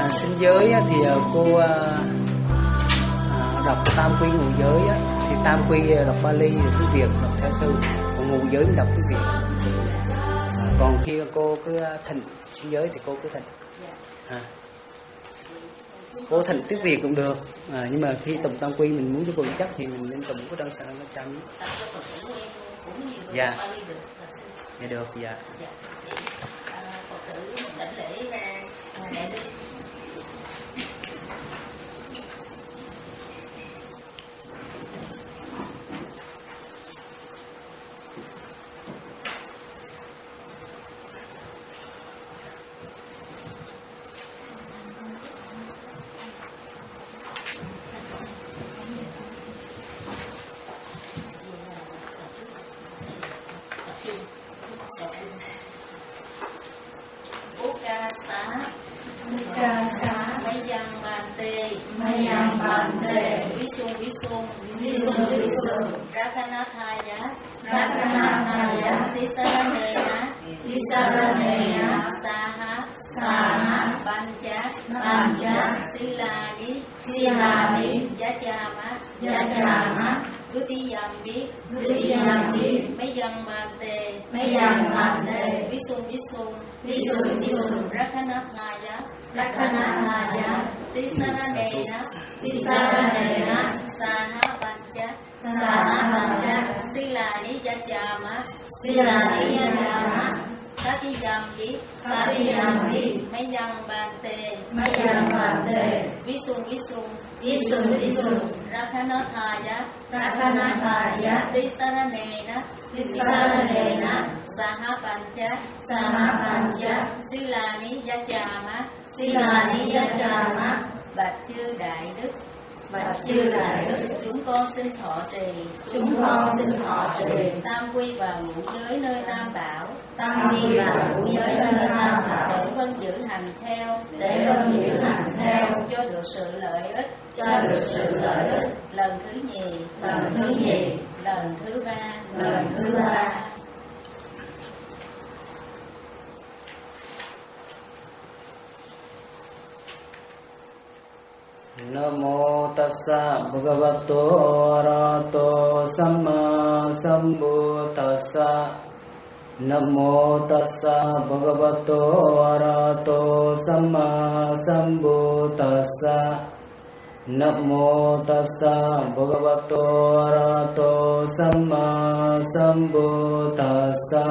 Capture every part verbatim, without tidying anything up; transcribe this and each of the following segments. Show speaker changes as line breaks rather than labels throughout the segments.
sinh giới á, thì cô à, đọc tam quy ngũ giới á, thì tam quy đọc Bali rồi tiếng Việt đọc theo sư, còn ngũ giới đọc tiếng Việt. À, còn khi cô cứ thỉnh sinh giới thì cô cứ thỉnh. À, cô thỉnh tiếng Việt cũng được, à, nhưng mà khi tụng tam quy mình muốn cho vững chắc thì mình nên tụng cái đơn sản nó chăm. Dạ. Dạ được, dạ.
Bạch chư đại đức, bạch chư đại đức, chúng con xin thọ trì, chúng con xin thọ trì tam quy và ngũ giới nơi Tam Bảo, tam quy và ngũ giới nơi Tam Bảo, để vân giữ hành theo, để vân giữ hành theo, cho được sự lợi ích, cho được sự lợi ích. Lần thứ nhì, lần thứ nhì, lần thứ ba, lần thứ ba.
Namo tassa bhagavato arahato samma sambuddhassa. Namo tassa bhagavato arahato samma sambuddhassa. Namo tassa bhagavato arahato samma sambuddhassa.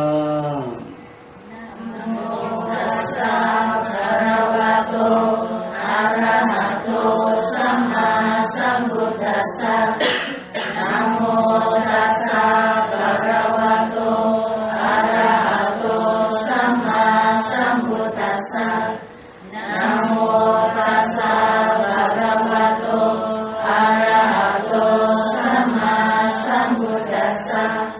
Namo tassa bhagavato arahato samma sambuddhassa. Namo tassa bhagavato arahato samma sambuddhassa. Namo tassa bhagavato arahato samma sambuddhassa.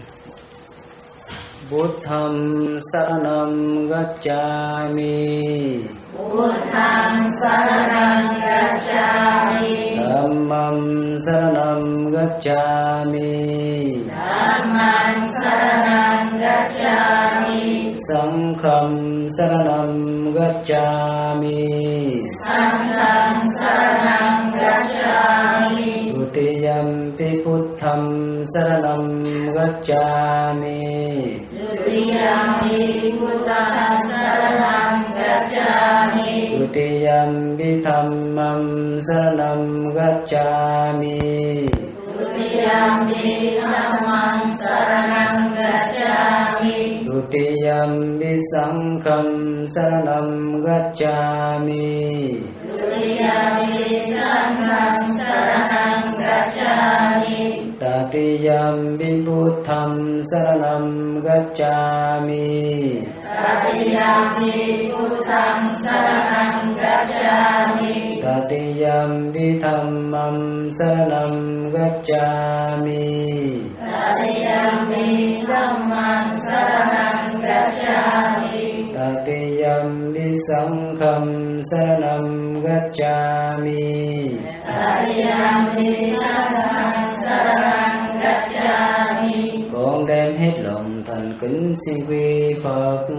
Buddham saranam gacchami.
Buddham saranam gacchami.
Dhammam saranam gacchami.
Dhammam saranam gacchami.
Sangham saranam gacchami.
Sangham saranam gacchami.
Dutiyampi buddham saranam gacchami.
Dutiyampi buddham saranam gacchami.
Dutiyampi dhammam saranam gacchami.
Dutiyampi dhammam saranam gacchami.
Dutiyampi sangham saranam gacchami.
Dutiyampi sangham saranam gacchami.
Tatiyampi buddham saranam gacchami.
Tatiyampi buddham saranam gacchami.
Tatiyampi dhammam saranam gacchami.
Tatiyampi dhammam saranam gacchami.
Tatiyampi sangham saranam gacchami.
Tatiyampi sangham saranam gacchami.
Con đem hết lòng thành kính xin quy Phật.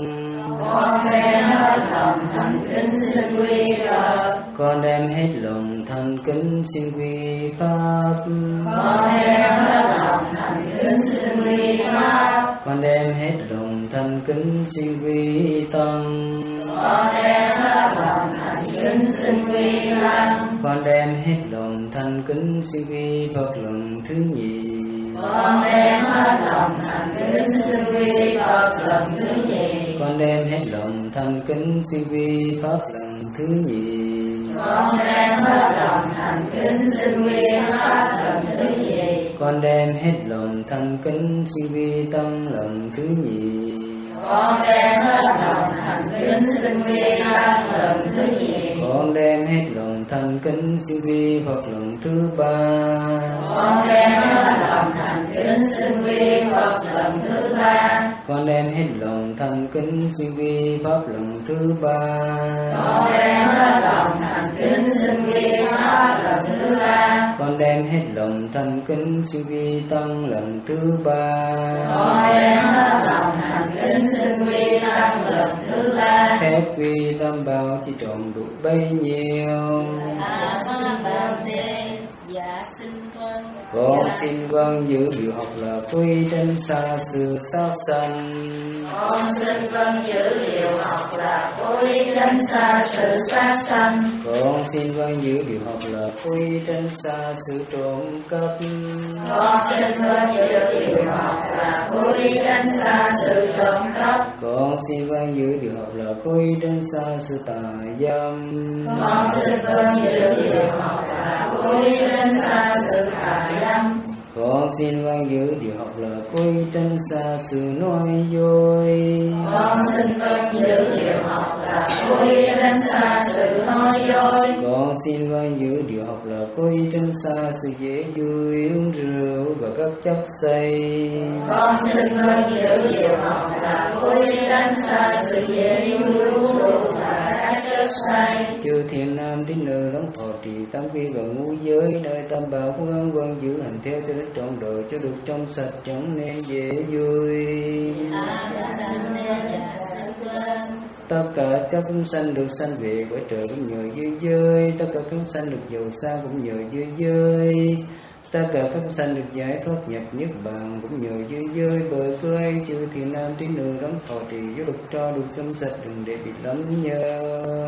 Con đem hết lòng thành kính xin quy Phật.
Con đem hết lòng thành kính xin quy Pháp.
Con đem hết lòng thành kính xin quy Pháp.
Con đem hết lòng thành kính xin quy Tăng.
Con đem hết lòng thành kính xin quy Tăng.
Con đem hết lòng thành kính xin quy Phật lần thứ nhì.
Con đem hết lòng thành kính xin quy Phật lần thứ nhì.
Con đem hết lòng thành kính xin quy Pháp lần thứ nhì.
Con đem hết lòng thành kính xin quy Pháp lần thứ nhì.
Con đem hết lòng thành kính xin quy Tăng lần thứ nhì.
Con đem hết lòng thành kính xin quy Tăng lần thứ nhì.
Con đem hết lòng thành kính xin quy Phật lần thứ ba.
Con đem hết lòng thành kính xin quy Phật lần thứ ba.
Con đem hết lòng thành kính xin quy Pháp lần thứ ba.
Con đem hết lòng thành kính xin quy Pháp lần thứ ba.
Con đem hết lòng thành kính xin quy Tăng lần thứ ba.
Con đem hết lòng thành kính xin quy Tăng lần thứ ba.
Phép quy Tam Bảo chỉ trọn đủ bấy nhiêu.
A Sa Bà Tê, dạ xin vâng.
Con xin vâng giữ điều học là quy trên xa xưa sát sanh.
Con xin vâng giữ điều học là quy trên xa sự sát sanh.
Con xin vâng giữ điều học là quy trên xa sự trộm cắp.
Con xin vâng giữ điều học là quy trên xa sự trộm cắp.
Con xin vâng giữ điều học là quy trên xa sự tà dâm.
Con xin vâng giữ điều học là quy trên xa sự tà dâm.
Con xin vâng giữ điều học là quy trên xa sự nói dối.
Con xin vâng giữ điều học là quy trên xa sự nói dối.
Con xin vâng giữ điều học là quy trên xa sự dễ vui uống rượu và các chất say.
Con xin vâng giữ điều học là quy trên xa sự dễ vui uống rượu và các chất say.
Chư thiện nam tín nữ đấng thọ trì tam quy và ngũ giới nơi tam bảo cũng ơn vâng giữ hành theo cho đến trọn đời cho được trong sạch chẳng nên dễ vui. Tất cả các chúng sanh được sanh về cõi trời cũng nhờ dưới giới. Tất cả các chúng sanh được giàu sang cũng nhờ dưới giới. Tất cả các chúng sanh được giải thoát nhập niết bàn cũng nhờ dưới giới. Bởi cớ ấy chư thiện nam tín nữ đấng thọ trì cho được cho được trong sạch đừng để bị lắm nhớ.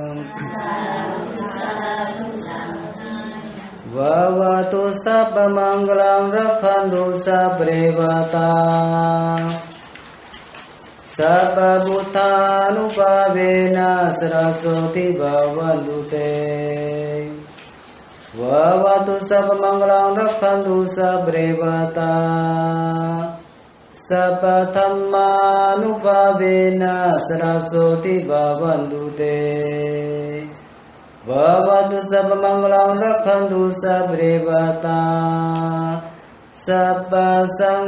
Vavatu sabba mangalam rakhantu sabrevata sabba bhutanupavena saraswati bhavantu te. Vavatu sabba mangalam rakhantu sabrevata sabba dhammanupavena saraswati bhavantu te. Vavatu sabba mangalam rakhantu sabrevata sabba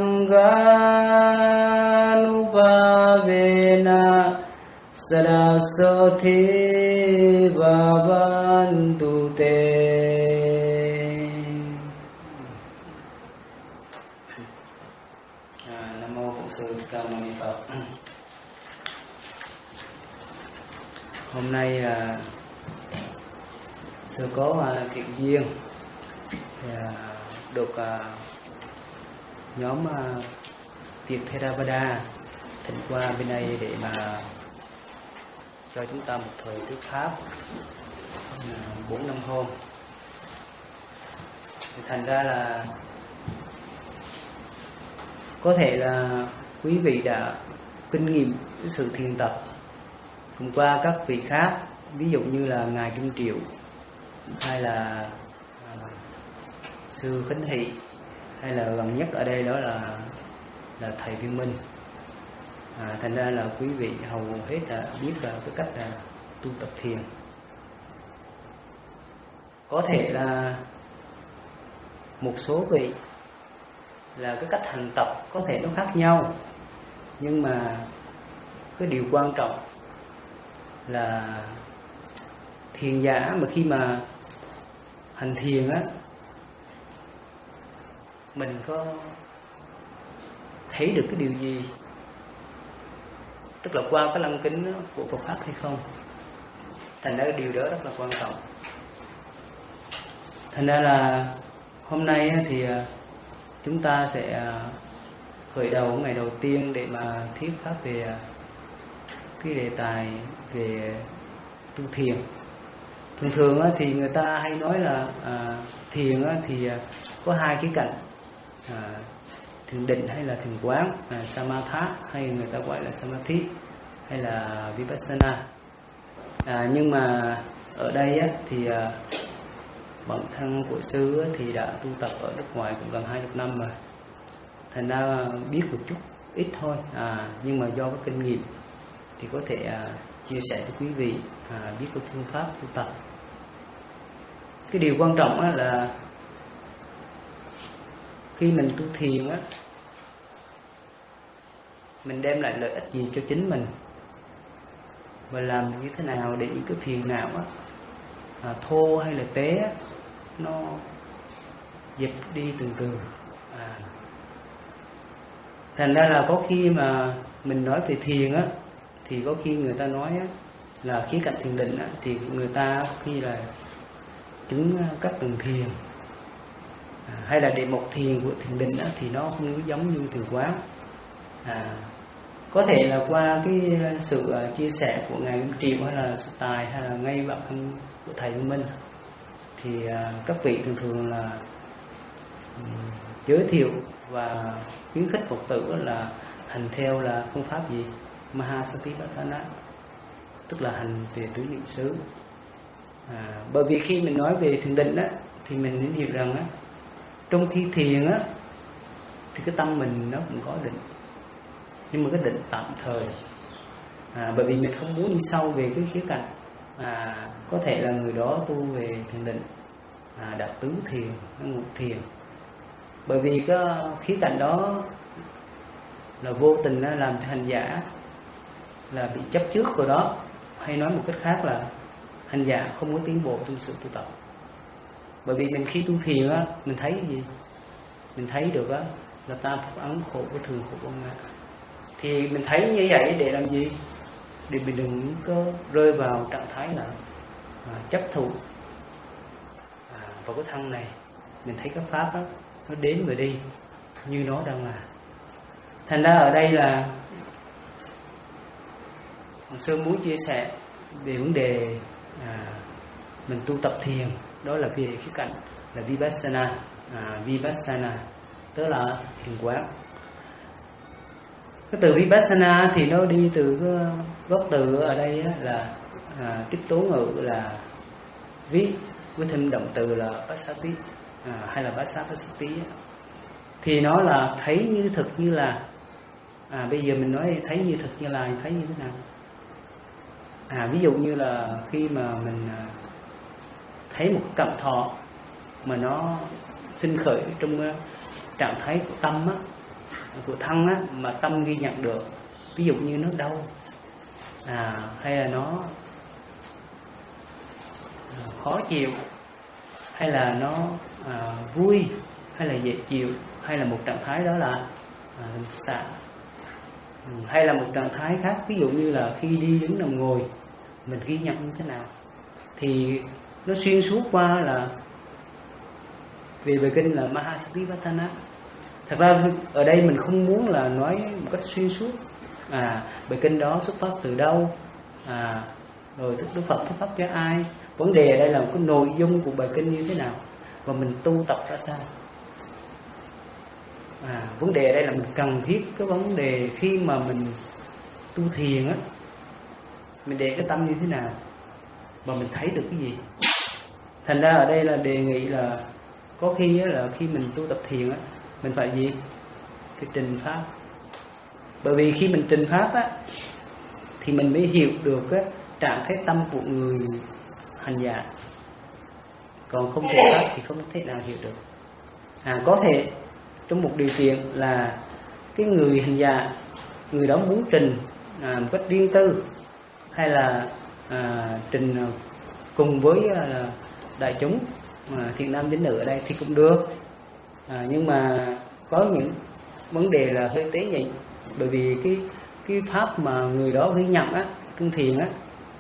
sanghanupavena saraswati bhavantu te. Nam mô Bổn Sư Thích Ca Mâu Ni Phật. Hôm nay là sư có uh, thiện duyên thì, uh, được uh, nhóm uh, Việt Theravada thỉnh qua bên đây để mà cho chúng ta một thời thuyết pháp bốn uh, năm hôm. Thì thành ra là có thể là quý vị đã kinh nghiệm cái sự thiền tập cùng qua các vị khác, ví dụ như là ngài Kim Triệu hay là à, sư Khánh Thị, hay là gần nhất ở đây đó là là thầy Viên Minh. À, thành ra là quý vị hầu hết là biết là cái cách là tu tập thiền. Có thể là một số vị là cái cách hành tập có thể nó khác nhau, nhưng mà cái điều quan trọng là thiền giả mà khi mà hành thiền á, mình có thấy được cái điều gì tức là qua cái lăng kính của Phật pháp hay không. Thành ra điều đó rất là quan trọng. Thành ra là hôm nay thì chúng ta sẽ khởi đầu ngày đầu tiên để mà thuyết pháp về cái đề tài về tu thiền. Thường thường thì người ta hay nói là à, thiền thì có hai cái cạnh, à, thiền định hay là thiền quán, à, samatha hay người ta gọi là samadhi hay là vipassana. À, nhưng mà ở đây thì à, bản thân của sư thì đã tu tập ở nước ngoài cũng gần hai mươi năm rồi, thành ra biết một chút ít thôi, à, nhưng mà do cái kinh nghiệm thì có thể à, chia sẻ với quý vị à, biết cái phương pháp tu tập. Cái điều quan trọng á, là khi mình tu thiền á, mình đem lại lợi ích gì cho chính mình và làm như thế nào để những cái phiền não á, à, thô hay là tế á, nó dẹp đi từng từ. À, thành ra là có khi mà mình nói về thiền á, thì có khi người ta nói á, là khía cạnh thiền định á, thì người ta có khi là chứng các tầng thiền, à, hay là đề mục thiền của thiền định á, thì nó không giống như thiền quán. À, có thể là qua cái sự uh, chia sẻ của ngài Minh Triệu hay là sư Tài hay là ngay bản thân của thầy Minh Minh, thì uh, các vị thường thường là um, giới thiệu và khuyến khích Phật tử là hành theo là phương pháp gì, Mahasatipatthana, tức là hành về tứ niệm xứ. À, bởi vì khi mình nói về thiền định á, thì mình nên hiểu rằng á, trong khi thiền á, thì cái tâm mình nó cũng có định, nhưng mà cái định tạm thời. À, bởi vì mình không muốn đi sâu về cái khía cạnh, à, có thể là người đó tu về thiền định, à, đạt tứ thiền, ngũ thiền. Bởi vì cái khía cạnh đó là vô tình nó làm cho hành giả là bị chấp trước của đó, hay nói một cách khác là hành giả không có tiến bộ trong sự tu tập. Bởi vì mình khi tu thiền á, mình thấy cái gì? Mình thấy được á, là tam pháp ấn khổ của thường khổ vô ngã. Thì mình thấy như vậy để làm gì? Để mình đừng có rơi vào trạng thái là à, chấp thụ à, vào cái thân này. Mình thấy các pháp đó, nó đến và đi như nó đang là. Thành ra ở đây là sư muốn chia sẻ về vấn đề à, mình tu tập thiền, đó là về khía cạnh là vipassana, à, vipassana tức là thiền quán. Cái từ vipassana thì nó đi từ cái gốc từ ở đây là à, tiếp tố ngữ là viết với thêm động từ là passati, à, hay là passati, thì nó là thấy như thực như là, à, bây giờ mình nói thấy như thực như là thấy như thế nào? À, ví dụ như là khi mà mình thấy một cảm thọ mà nó sinh khởi trong trạng thái của tâm á, của thân á, mà tâm ghi nhận được, ví dụ như nó đau, à, hay là nó khó chịu, hay là nó à, vui, hay là dễ chịu, hay là một trạng thái đó là à, xả, hay là một trạng thái khác, ví dụ như là khi đi đứng nằm ngồi mình ghi nhận như thế nào, thì nó xuyên suốt qua là về bài kinh là Mahasatipatthana. Thật ra ở đây mình không muốn là nói một cách xuyên suốt, à, bài kinh đó xuất phát từ đâu, à, rồi Đức Phật thuyết pháp cho ai. Vấn đề ở đây là một cái nội dung của bài kinh như thế nào và mình tu tập ra sao. À, vấn đề ở đây là mình cần thiết cái vấn đề khi mà mình tu thiền á, mình để cái tâm như thế nào và mình thấy được cái gì. Thành ra ở đây là đề nghị là có khi á, là khi mình tu tập thiền á, mình phải gì? Phải trình pháp. Bởi vì khi mình trình pháp á, thì mình mới hiểu được á, trạng thái tâm của người hành giả. Còn không thể pháp thì không thể nào hiểu được. À, có thể trong một điều kiện là cái người hành giả, người đó muốn trình à, một cách riêng tư, hay là à, trình cùng với à, đại chúng à, thiện nam tín nữ ở đây thì cũng được. À, nhưng mà có những vấn đề là hơi tế nhị, bởi vì cái cái pháp mà người đó ghi nhận á, trong thiền á,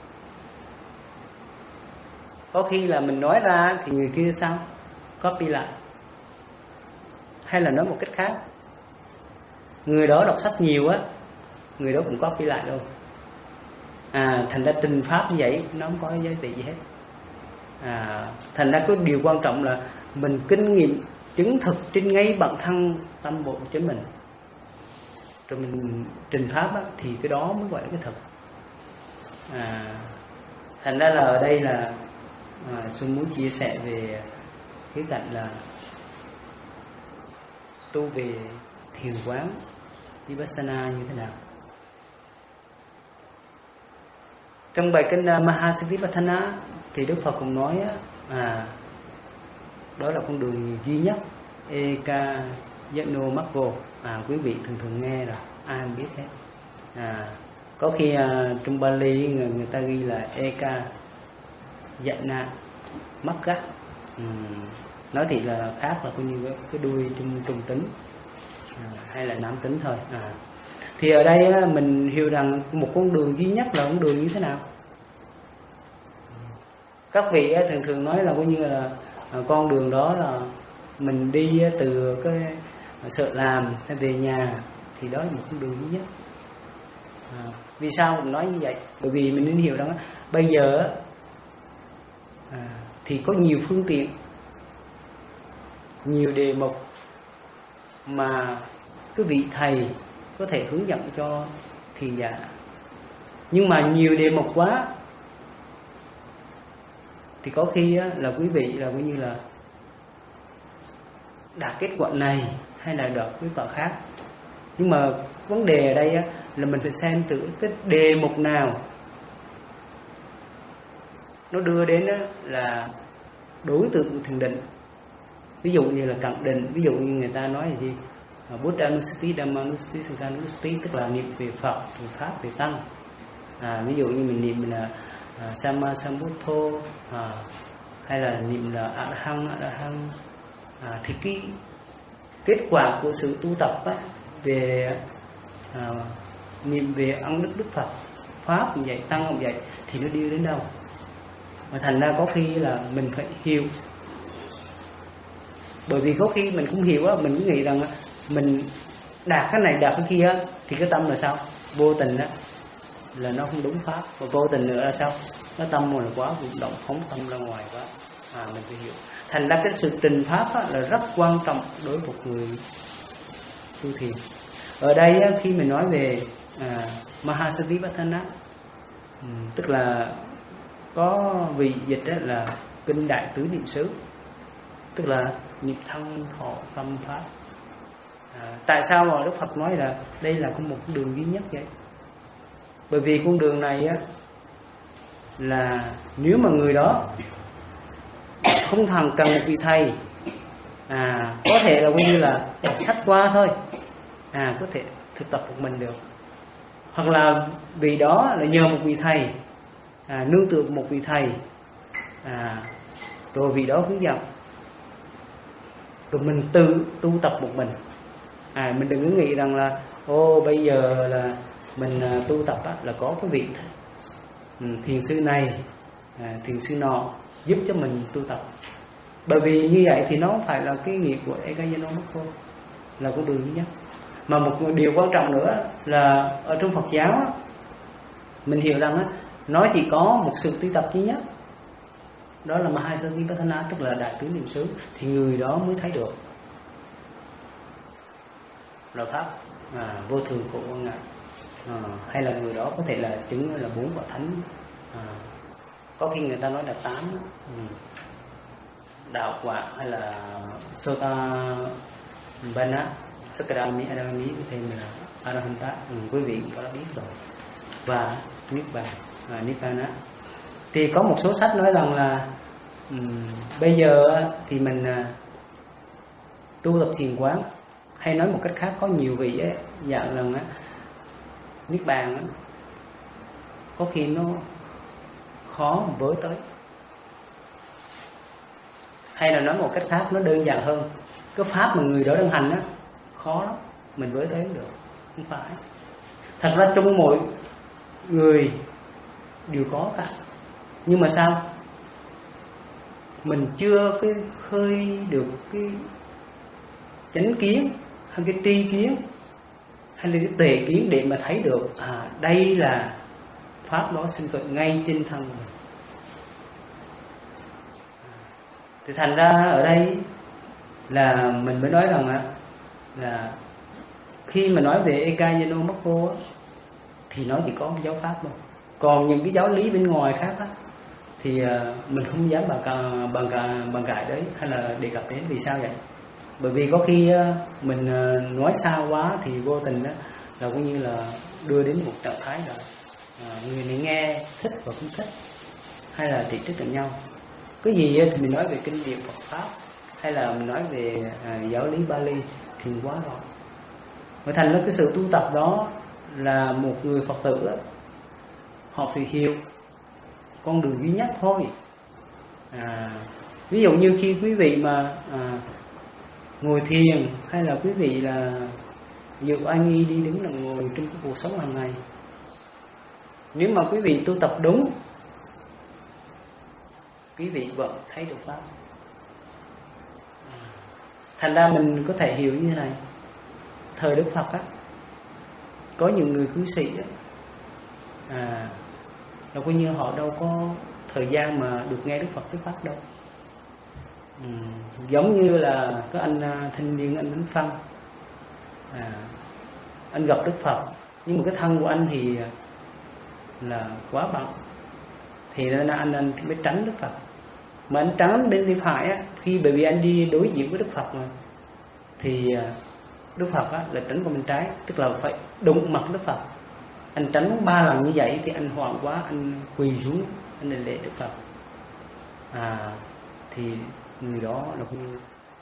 có khi là mình nói ra thì người kia sao copy lại, hay là nói một cách khác, người đó đọc sách nhiều á, người đó cũng copy lại luôn. À, thành ra trình pháp như vậy nó không có giá trị gì hết. À, thành ra cái điều quan trọng là mình kinh nghiệm chứng thực trên ngay bản thân tâm bộ của chính mình, rồi mình trình pháp á, thì cái đó mới gọi là cái thực. À, thành ra là ở đây là à, Xuân muốn chia sẻ về cái cạnh là tu về thiền quán Vipassana như thế nào. Trong bài kinh Mahasatipatthana thì Đức Phật cũng nói à, đó là con đường duy nhất, Eka Yano Makko. À, quý vị thường thường nghe là ai không biết hết. À, có khi à, trong Bali người, người ta ghi là Eka Yana Makka. uhm, nói thì là khác là coi như cái, cái đuôi trung trung tính à, hay là nam tính thôi. À, thì ở đây á, mình hiểu rằng một con đường duy nhất là con đường như thế nào. Các vị á, thường thường nói là coi như là à, con đường đó là mình đi từ cái sợ làm về nhà, thì đó là một con đường duy nhất. À, vì sao mình nói như vậy? Bởi vì mình nên hiểu rằng bây giờ à, thì có nhiều phương tiện, nhiều đề mục mà cái vị thầy có thể hướng dẫn cho thiền giả, nhưng mà nhiều đề mục quá thì có khi á, là quý vị là coi như là đạt kết quả này hay là đạt kết quả khác. Nhưng mà vấn đề ở đây á, là mình phải xem từ cái đề mục nào nó đưa đến á, là đối tượng của thiền định. Ví dụ như là cận định, ví dụ như người ta nói là gì, Buddhanusati, Dhammanusati, Sanghanusati, tức là niệm về Phật, về Pháp, về Tăng. À, ví dụ như mình niệm là à, Samma Sambuddho, à, hay là niệm là Arahang, Arahang, à, thì cái kết quả của sự tu tập á, về à, niệm về ân đức Đức Phật, Pháp cũng vậy, Tăng cũng vậy, thì nó đi đến đâu? Mà thành ra có khi là mình phải hiểu. Bởi vì có khi mình cũng hiểu á, mình cứ nghĩ rằng mình đạt cái này đạt cái kia á, thì cái tâm là sao? Vô tình á là nó không đúng pháp, và vô tình nữa là sao? Nó tâm mà là quá vận động, phóng tâm ra ngoài quá. À, mình phải hiểu. Thành ra cái sự trình pháp á, là rất quan trọng đối với một người tu thiền. Ở đây á, khi mình nói về à, Mahasatipatthana, um, tức là có vị dịch đó là kinh đại tứ niệm xứ, tức là niệm thân thọ tâm pháp. À, tại sao mà Đức Phật nói là đây là có một đường duy nhất vậy? Bởi vì con đường này á, là nếu mà người đó không thằng cần một vị thầy, à, có thể là coi như là đọc sách qua thôi, à, có thể thực tập một mình được, hoặc là vì đó là nhờ một vị thầy, à, nương tựa một vị thầy, à, rồi vị đó hướng dẫn, rồi mình tự tu tập một mình. À, mình đừng có nghĩ rằng là ô bây giờ là mình à, tu tập á, là có cái vị ừ, thiền sư này, à, thiền sư nọ giúp cho mình tu tập. Bởi vì như vậy thì nó không phải là cái nghiệp của Ekayano Makko, là con đường duy nhất. Mà một điều quan trọng nữa là ở trong Phật giáo á, mình hiểu rằng á, nó chỉ có một sự tu tập duy nhất, đó là Mahasatipatthana, tức là đại tứ niệm xứ, thì người đó mới thấy được là pháp à, vô thường của con ngài, à, hay là người đó có thể là chứng là bốn quả thánh, à, có khi người ta nói là tám ừ. đạo quả, hay là Sota Bana, Sakadami, Adami, thêm là Arahanta, ừ, quý vị có đã biết rồi, và Niết Bàn, à, Nibbana. Thì có một số sách nói rằng là um, bây giờ thì mình uh, tu tập thiền quán, hay nói một cách khác, có nhiều vị ấy, dạng rằng uh, Niết Bàn uh, có khi nó khó với tới, hay là nói một cách khác nó đơn giản hơn, cái pháp mà người đó đang hành á khó lắm mình với tới được, không phải. Thật ra trong mỗi người đều có cả, nhưng mà sao mình chưa cái khơi được cái chánh kiến hay cái tri kiến hay là cái tuệ kiến để mà thấy được à đây là pháp đó sinh khởi ngay trên thân mình. Thì thành ra ở đây là mình mới nói rằng á là khi mà nói về Ekayano Mokko thì nó chỉ có một giáo pháp thôi. Còn những cái giáo lý bên ngoài khác á thì mình không dám bàn bàn bàn cãi đấy hay là đề cập đến. Vì sao vậy? Bởi vì có khi mình nói sao quá thì vô tình đó là cũng như là đưa đến một trạng thái là người này nghe thích và không thích, hay là chỉ trích lẫn nhau. Cái gì thì mình nói về kinh điển Phật pháp hay là mình nói về à, giáo lý Bali thì quá rồi. Và thành ra cái sự tu tập đó là một người Phật tử đó, họ phải hiểu con đường duy nhất thôi. À, ví dụ như khi quý vị mà à, ngồi thiền hay là quý vị là dụ ai nghi đi đứng là ngồi trong cái cuộc sống hàng ngày, nếu mà quý vị tu tập đúng, quý vị vẫn thấy được pháp. Thành ra mình có thể hiểu như thế này. Thời Đức Phật á, có những người cư sĩ á, à, đâu có như họ đâu có thời gian mà được nghe Đức Phật thuyết pháp đâu. Ừ, giống như là có anh thanh niên anh Đánh Phân, à, anh gặp Đức Phật nhưng mà cái thân của anh thì là quá bận, thì nên anh anh mới tránh Đức Phật. Mà anh tránh bên tay phải á, khi bởi vì anh đi đối diện với Đức Phật mà, thì Đức Phật á, là tránh qua bên trái, tức là phải đụng mặt Đức Phật. Anh tránh ba lần như vậy thì anh hoảng quá, anh quỳ xuống, anh đền lễ Đức Phật. À, thì người đó là cũng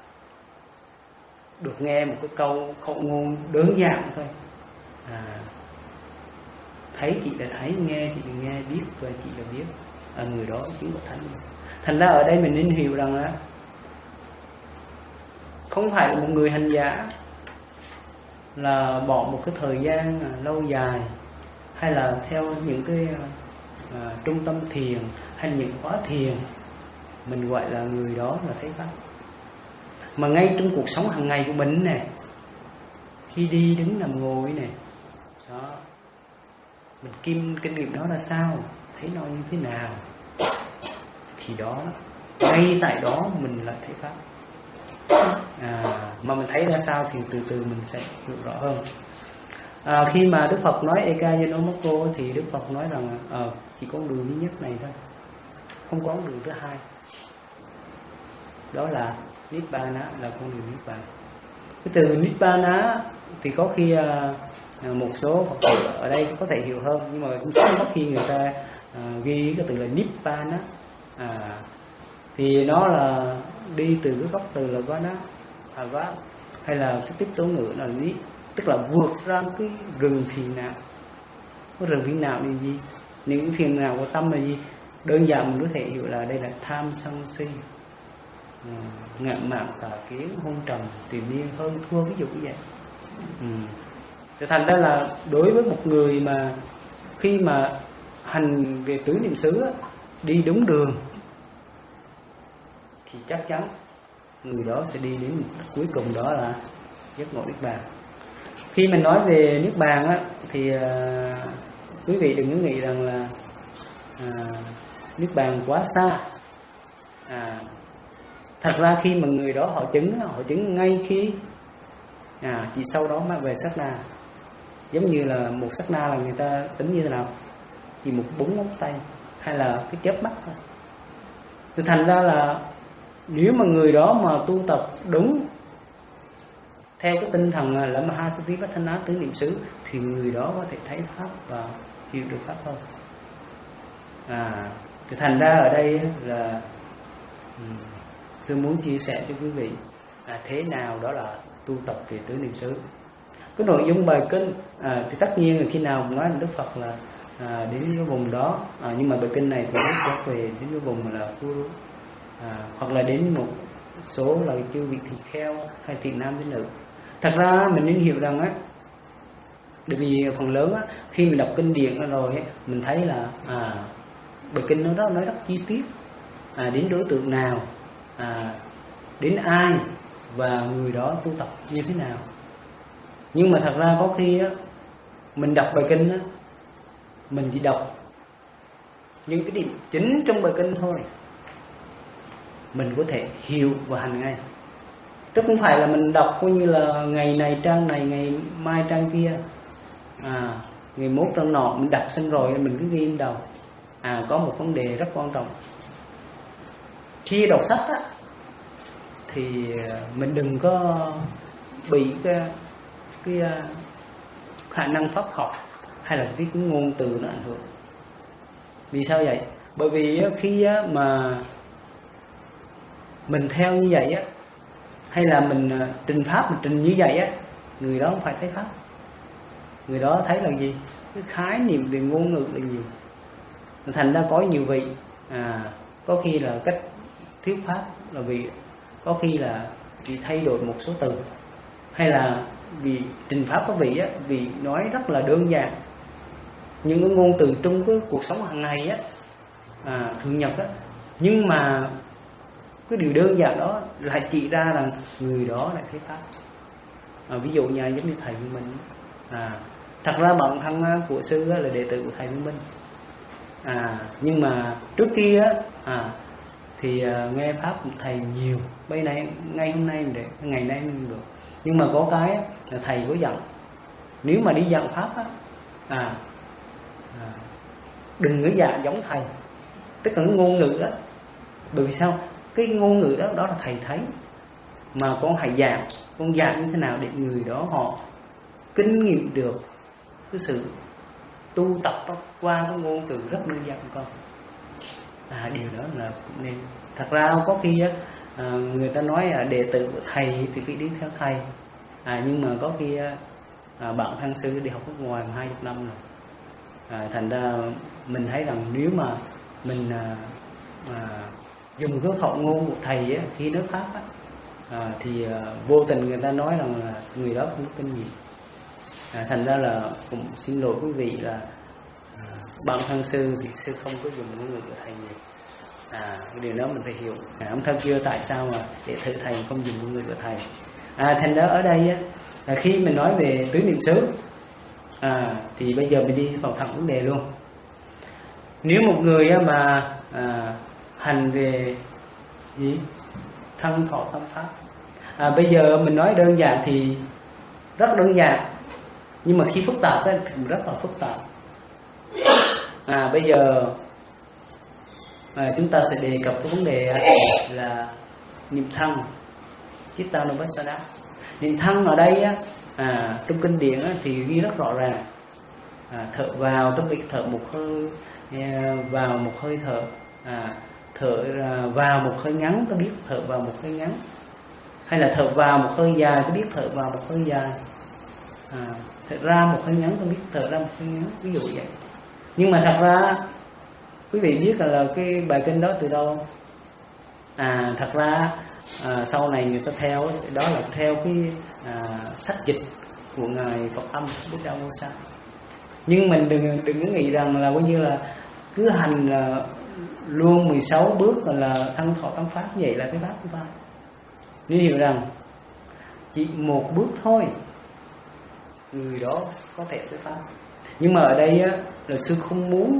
được nghe một cái câu khẩu ngôn đơn giản thôi. À, thấy chị là thấy, nghe chị là nghe, biết và chị là biết. À, người đó chính là thánh. Thành ra ở đây mình nên hiểu rằng á, không phải là một người hành giả là bỏ một cái thời gian lâu dài hay là theo những cái à, trung tâm thiền hay những khóa thiền mình gọi là người đó là thấy pháp. Mà ngay trong cuộc sống hàng ngày của mình nè, khi đi đứng nằm ngồi nè, đó, mình kim kinh nghiệm đó là sao, thấy nó như thế nào, thì đó ngay tại đó mình lại thấy pháp. À, mà mình thấy ra sao thì từ từ mình sẽ hiểu rõ hơn. À, khi mà Đức Phật nói Ekayano Mokko thì Đức Phật nói rằng à, chỉ có đường duy nhất này thôi, không có đường thứ hai. Đó là Nibbana, là con đường Niết Bàn. Cái từ Nibbana thì có khi à, một số Phật tử ở đây có thể hiểu hơn, nhưng mà cũng có khi người ta à, ghi cái từ là Nibbana, à, thì nó là đi từ cái gốc từ là Vana, à, Vá, hay là cái tiếp tố ngữ là Ní, tức là vượt ra cái rừng phiền não. Cái rừng phiền não là gì? Những phiền não của tâm là gì? Đơn giản mình có thể hiểu là đây là tham sân si, ừ, ngạo mạn tà kiến, hôn trầm, tùy miên, hơn thua, ví dụ như vậy. Ừ. Thì thành ra là đối với một người mà khi mà hành về tứ niệm xứ đi đúng đường thì chắc chắn người đó sẽ đi đến mục đích cuối cùng, đó là giác ngộ Niết Bàn. Khi mình nói về Niết Bàn á, thì uh, quý vị đừng có nghĩ rằng là uh, Niết Bàn quá xa. À, thật ra khi mà người đó họ chứng, họ chứng ngay khi à, chỉ sau đó mới về sát na. Giống như là một sát na là người ta tính như thế nào? Chỉ một búng ngón tay hay là cái chớp mắt thôi. Thì thành ra là nếu mà người đó mà tu tập đúng theo cái tinh thần là Mahasatipattana tứ niệm xứ thì người đó có thể thấy pháp và hiểu được pháp hơn. À, thì thành ra ở đây là um, tôi muốn chia sẻ cho quý vị à, thế nào đó là tu tập về tứ niệm xứ. Cái nội dung bài kinh à, thì tất nhiên là khi nào nói Đức Phật là à, đến cái vùng đó, à, nhưng mà bài kinh này thì nó về đến cái vùng là Kuru, à, hoặc là đến một số là chư vị tỳ kheo hay thiện nam tín nữ. Thật ra mình nên hiểu rằng á, Bởi vì phần lớn á, khi mình đọc kinh điển rồi ấy, mình thấy là à, bài kinh nó rất nói rất chi tiết, à, đến đối tượng nào, à, đến ai và người đó tu tập như thế nào. Nhưng mà thật ra có khi á, mình đọc bài kinh á, mình chỉ đọc những cái điểm chính trong bài kinh thôi, mình có thể hiểu và hành ngay. Tức không phải là mình đọc coi như là ngày này trang này, ngày mai trang kia, à, ngày mốt trang nọ, mình đọc xong rồi mình cứ ghi lên đầu. À, có một vấn đề rất quan trọng. Khi đọc sách á, thì mình đừng có bị cái, cái khả năng pháp học hay là cái ngôn từ nó ảnh hưởng. Vì sao vậy? Bởi vì khi mà mình theo như vậy á, hay là mình trình pháp mình trình như vậy á, người đó không phải thấy pháp. Người đó thấy là gì? Cái khái niệm về ngôn ngữ là gì? Thành ra có nhiều vị, à, có khi là cách thuyết pháp là vì có khi là vì thay đổi một số từ, hay là vì trình pháp có vị á, vì nói rất là đơn giản những cái ngôn từ trong cái cuộc sống hàng ngày á, à, thường nhật á, nhưng mà cái điều đơn giản đó lại chỉ ra rằng người đó lại thấy pháp. À, ví dụ như giống như thầy của mình, à, thật ra bản thân của sư là đệ tử của thầy Minh Minh, à, nhưng mà trước kia à, thì nghe pháp của thầy nhiều. Bây nay ngay hôm nay để ngày nay mình được, nhưng mà có cái là thầy có dặn, nếu mà đi dặn pháp á, à, à, đừng có dặn giống thầy, tức là cái ngôn ngữ đó. Bởi vì sao? Cái ngôn ngữ đó đó là thầy thấy, mà con hãy dặn, con dặn như thế nào để người đó họ kinh nghiệm được cái sự tu tập qua cái ngôn từ rất đơn giản của con. À, điều đó là nên. Thật ra có khi á, à, người ta nói là đệ tử của thầy thì phải đi theo thầy, à, nhưng mà có khi à, bạn thân sư đi học nước ngoài hai mươi năm rồi, à, thành ra mình thấy rằng nếu mà mình à, à, dùng cái khẩu ngôn của thầy á, khi nói pháp á, à, thì à, vô tình người ta nói rằng là người đó không có kinh nghiệm. À, thành ra là cũng xin lỗi quý vị là à, bạn thân sư thì sư không có dùng ngôn ngữ của thầy nhiều. À, điều đó mình phải hiểu. À, ông thân chưa tại sao mà để thử thầy không dùng ngôn ngữ của thầy. À, thành ra ở đây á, là khi mình nói về tứ niệm xứ, à, thì bây giờ mình đi vào thẳng vấn đề luôn. Nếu một người á, mà à, hành về gì thân thọ tâm pháp, à, bây giờ mình nói đơn giản thì rất đơn giản, nhưng mà khi phức tạp ấy, thì rất là phức tạp. À, bây giờ à, chúng ta sẽ đề cập cái vấn đề là niệm thân, Chittanupassana. Niệm thân ở đây á, à, trong kinh điển á, thì ghi rất rõ ràng, à, thở vào tức là thở một hơi vào một hơi thở, à, thở vào một hơi ngắn ta biết thở vào một hơi ngắn, hay là thở vào một hơi dài ta biết thở vào một hơi dài, à, thở ra một hơi ngắn ta biết thở ra một hơi ngắn, ví dụ vậy. Nhưng mà thật ra quý vị biết là, là cái bài kinh đó từ đâu? À, thật ra à, sau này người ta theo đó là theo cái à, sách dịch của ngài Phật Âm Buddha Musa. Nhưng mình đừng đừng có nghĩ rằng là coi như là cứ hành là luôn mười sáu bước là thân thọ tâm pháp, vậy là cái pháp của ta. Nên hiểu rằng chỉ một bước thôi người đó có thể sẽ pháp. Nhưng mà ở đây á, là sư không muốn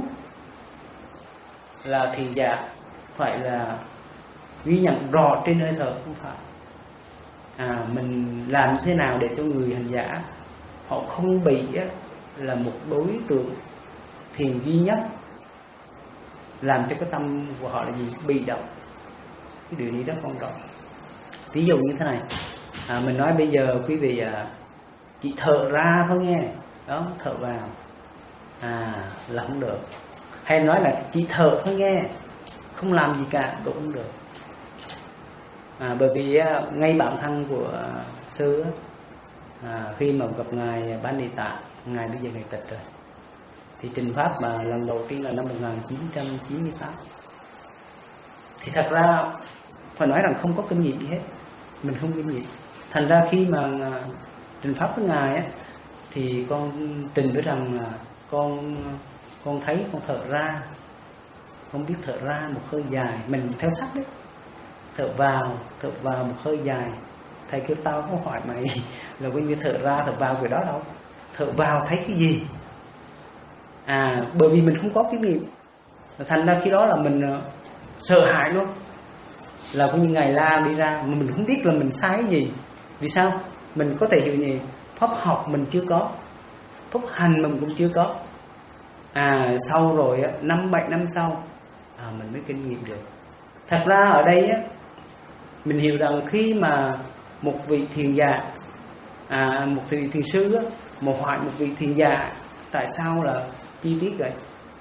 là thiền giả phải là ghi nhận rõ trên hơi thở, không phải. À, mình làm thế nào để cho người hành giả họ không bị á, là một đối tượng thiền duy nhất, làm cho cái tâm của họ là gì? Bị động. Cái điều này rất quan trọng. Ví dụ như thế này, à, mình nói bây giờ quý vị à, chỉ thở ra thôi nghe, đó, thở vào à là không được, hay nói là chỉ thở thôi nghe, không làm gì cả cũng không được. À, bởi vì à, ngay bản thân của à, sư à, khi mà gặp ngài Bán Địa Tạng, ngài bây giờ ngài tịch rồi, thì trình pháp mà lần đầu tiên là năm một nghìn chín trăm chín mươi tám, thì thật ra phải nói rằng không có kinh nghiệm gì hết, mình không kinh nghiệm. Thành ra khi mà trình pháp với ngài á, thì con trình với rằng là con con thấy con thở ra, con biết thở ra một hơi dài, mình theo sắc đấy, thở vào thở vào một hơi dài. Thầy kêu tao không hỏi mày là coi như thở ra thở vào cái đó đâu, thở vào thấy cái gì? À, bởi vì mình không có kinh nghiệm, thành ra khi đó là mình sợ hãi luôn, là coi như ngày la đi ra mà mình không biết là mình sai cái gì. Vì sao? Mình có thể hiểu gì? Pháp học mình chưa có, pháp hành mình cũng chưa có. À, sau rồi năm bảy năm sau à, mình mới kinh nghiệm được. Thật ra ở đây á, mình hiểu rằng khi mà một vị thiền giả, à, một vị thiền sư á, một hỏi một vị thiền giả tại sao là chi tiết vậy?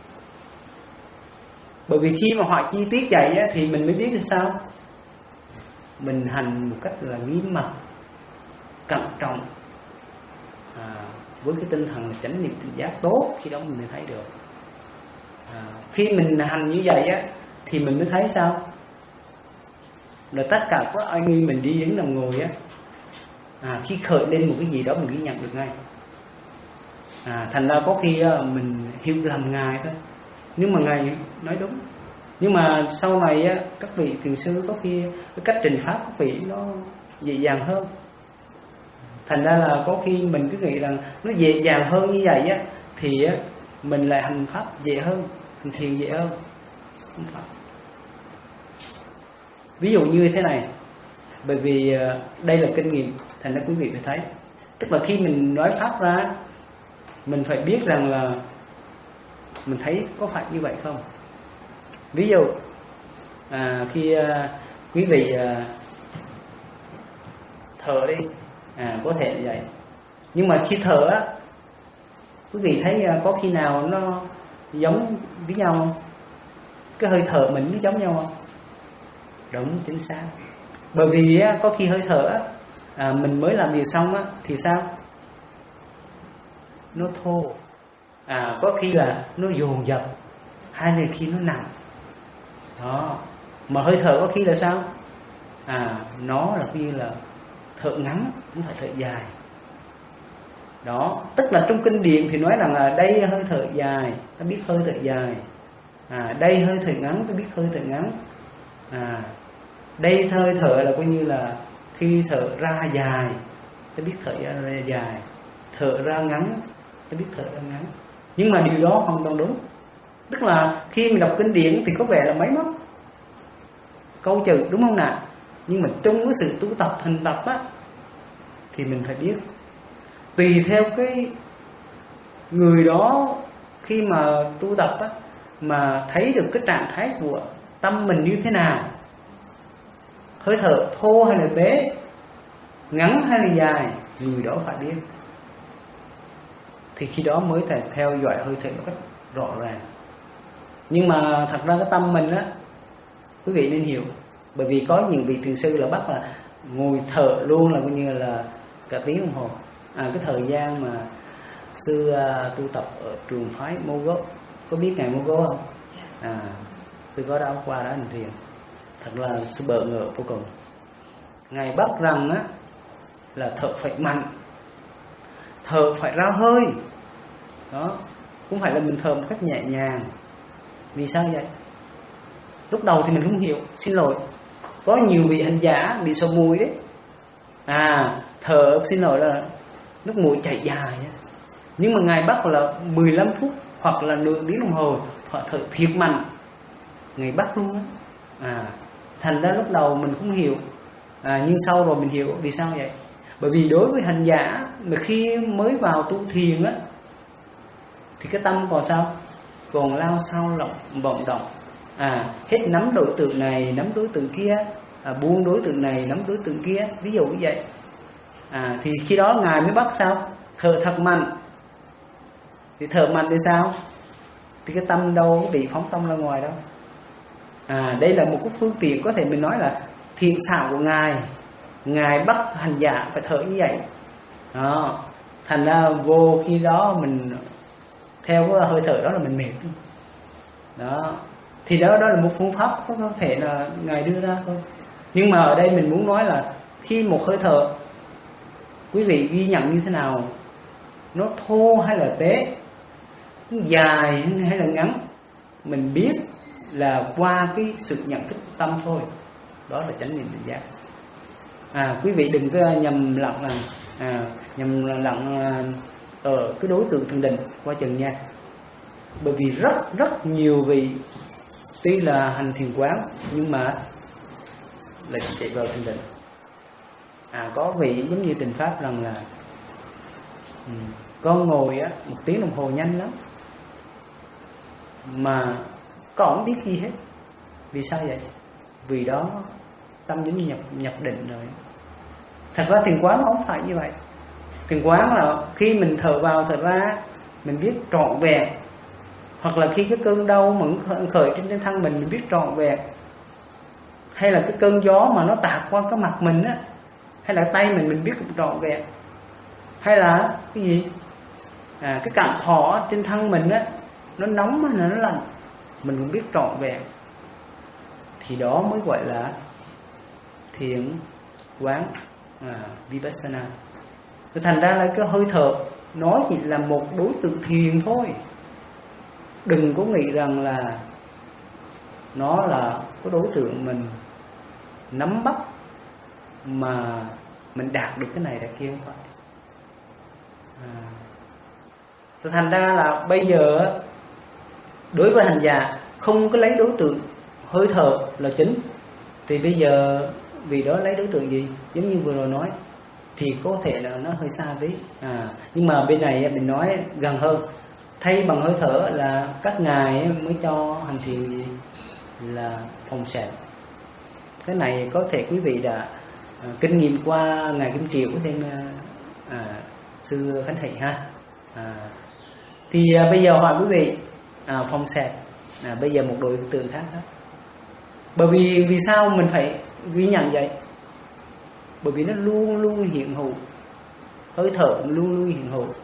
Bởi vì khi mà hỏi chi tiết vậy á, thì mình mới biết là sao? Mình hành một cách là nghiêm mật, cẩn trọng, à, với cái tinh thần là chánh niệm tỉnh giác tốt, khi đó mình mới thấy được. À, khi mình hành như vậy á, thì mình mới thấy sao? Là tất cả các ai nghi mình đi đứng nằm ngồi á, à, khi khởi lên một cái gì đó mình ghi nhận được ngay. À, thành ra có khi á, mình hiểu lầm Ngài thôi, nhưng mà Ngài nói đúng. Nhưng mà sau này á, các vị thiền sư có khi cái cách trình pháp các vị nó dễ dàng hơn. Thành ra là có khi mình cứ nghĩ rằng nó dễ dàng hơn như vậy á, thì á, mình lại hành pháp dễ hơn, hành thiền dễ hơn. Không phải. Ví dụ như thế này, bởi vì đây là kinh nghiệm, thành ra quý vị phải thấy. Tức là khi mình nói pháp ra, mình phải biết rằng là mình thấy có phải như vậy không. Ví dụ à, khi à, quý vị à, thở đi, à, có thể như vậy. Nhưng mà khi thở á, quý vị thấy à, có khi nào nó giống với nhau không? Cái hơi thở mình nó giống nhau không? Đúng, chính xác. Bởi vì á, có khi hơi thở á, à, mình mới làm việc xong á, thì sao? Nó thô, à, có khi là nó dồn dập, hay là khi nó nặng. Đó. Mà hơi thở có khi là sao? À, nó là như là thở ngắn, không phải thở dài. Đó, tức là trong kinh điển thì nói rằng là đây hơi thở dài, ta biết hơi thở dài. À, đây hơi thở ngắn, ta biết hơi thở ngắn. À, đây hơi thở là coi như là khi thở ra dài, ta biết thở ra dài. Thở ra ngắn, ta biết thở ra ngắn. Nhưng mà điều đó hoàn toàn đúng. Tức là khi mình đọc kinh điển thì có vẻ là máy móc, câu chữ, đúng không nào? Nhưng mà trong cái sự tu tập, hành tập á, thì mình phải biết. Tùy theo cái người đó khi mà tu tập á, mà thấy được cái trạng thái của tâm mình như thế nào, hơi thở thô hay là bế, ngắn hay là dài, người đó phải biết. Thì khi đó mới thể theo dõi hơi thở một cách rõ ràng. Nhưng mà thật ra cái tâm mình á, quý vị nên hiểu. Bởi vì có những vị thiền sư là bắt là ngồi thở luôn là coi như là cả tiếng đồng hồ. À, cái thời gian mà xưa tu tập ở trường phái Mô Gốc, có biết ngài Mô Gốc không? À, sư có đã qua đó hành thiền, thật là sư bỡ ngỡ vô cùng. Ngài bắt rằng á là thở phải mạnh, thở phải ra hơi. Đó, không phải là mình thở một cách nhẹ nhàng. Vì sao vậy? Lúc đầu thì mình không hiểu, xin lỗi. Có nhiều vị hành giả bị sổ mũi đấy. À, thở xin lỗi là nước mũi chảy dài ấy. Nhưng mà Ngài bắt là mười lăm phút hoặc là nửa tiếng đồng hồ họ thở thiệt mạnh, Ngài bắt luôn á. À, thành ra lúc đầu mình không hiểu, à, nhưng sau rồi mình hiểu. Vì sao vậy? Bởi vì đối với hành giả mà khi mới vào tu thiền á, thì cái tâm còn sao? Còn lao sao lộng vọng động. À, hết nắm đối tượng này, nắm đối tượng kia, à, buông đối tượng này, nắm đối tượng kia. Ví dụ như vậy. À, thì khi đó Ngài mới bắt sao? Thở thật mạnh. Thì thở mạnh thì sao? Thì cái tâm đâu có bị phóng tâm ra ngoài đâu. À, đây là một cái phương tiện có thể mình nói là thiện xảo của Ngài. Ngài bắt hành giả phải thở như vậy. Đó. Thành ra vô khi đó mình theo cái hơi thở đó là mình mệt. Đó. Thì đó đó là một phương pháp có thể là Ngài đưa ra thôi. Nhưng mà ở đây mình muốn nói là khi một hơi thở quý vị ghi nhận như thế nào nó thô hay là tế, nó dài hay là ngắn, mình biết là qua cái sự nhận thức tâm thôi. Đó là chánh niệm tỉnh giác. À, quý vị đừng có nhầm lặng là à, nhầm lặng ở cái đối tượng thiền định qua chừng nha. Bởi vì rất rất nhiều vị tuy là hành thiền quán nhưng mà là chỉ chạy vào thiền định. À, có vị giống như Trình Pháp rằng là um, con ngồi á, một tiếng đồng hồ nhanh lắm mà con không biết gì hết. Vì sao vậy? Vì đó tâm giống như nhập, nhập định rồi. Thật ra thiền quán nó không phải như vậy. Thiền quán là khi mình thở vào thở ra mình biết trọn vẹn, hoặc là khi cái cơn đau mà khởi trên thân mình mình biết trọn vẹn, hay là cái cơn gió mà nó tạt qua cái mặt mình á, hay là tay mình mình biết trọn vẹn, hay là cái gì à, cái cảm thọ trên thân mình á, nó nóng hay là nó lạnh mình cũng biết trọn vẹn, thì đó mới gọi là thiền quán à, Vipassana. Thì thành ra là cái hơi thở nó chỉ là một đối tượng thiền thôi. Đừng có nghĩ rằng là nó là cái đối tượng mình nắm bắt mà mình đạt được cái này đạt kia, không phải. À, thì thành ra là bây giờ đối với hành giả không có lấy đối tượng hơi thở là chính, thì bây giờ vì đó lấy đối tượng gì? Giống như vừa rồi nói thì có thể là nó hơi xa tí à, nhưng mà bên này mình nói gần hơn. Thay bằng hơi thở là các ngài mới cho hành thiền gì là phòng xẹp. Cái này có thể quý vị đã à, kinh nghiệm qua ngài Kim Triều có thêm à, sư Khánh Thị ha. À, thì à, bây giờ hỏi quý vị à, phòng xẹp à, bây giờ một đối tượng khác đó. Bởi vì vì sao mình phải ghi nhận vậy? Bởi vì nó luôn luôn hiện hữu, hơi thở luôn luôn hiện hữu,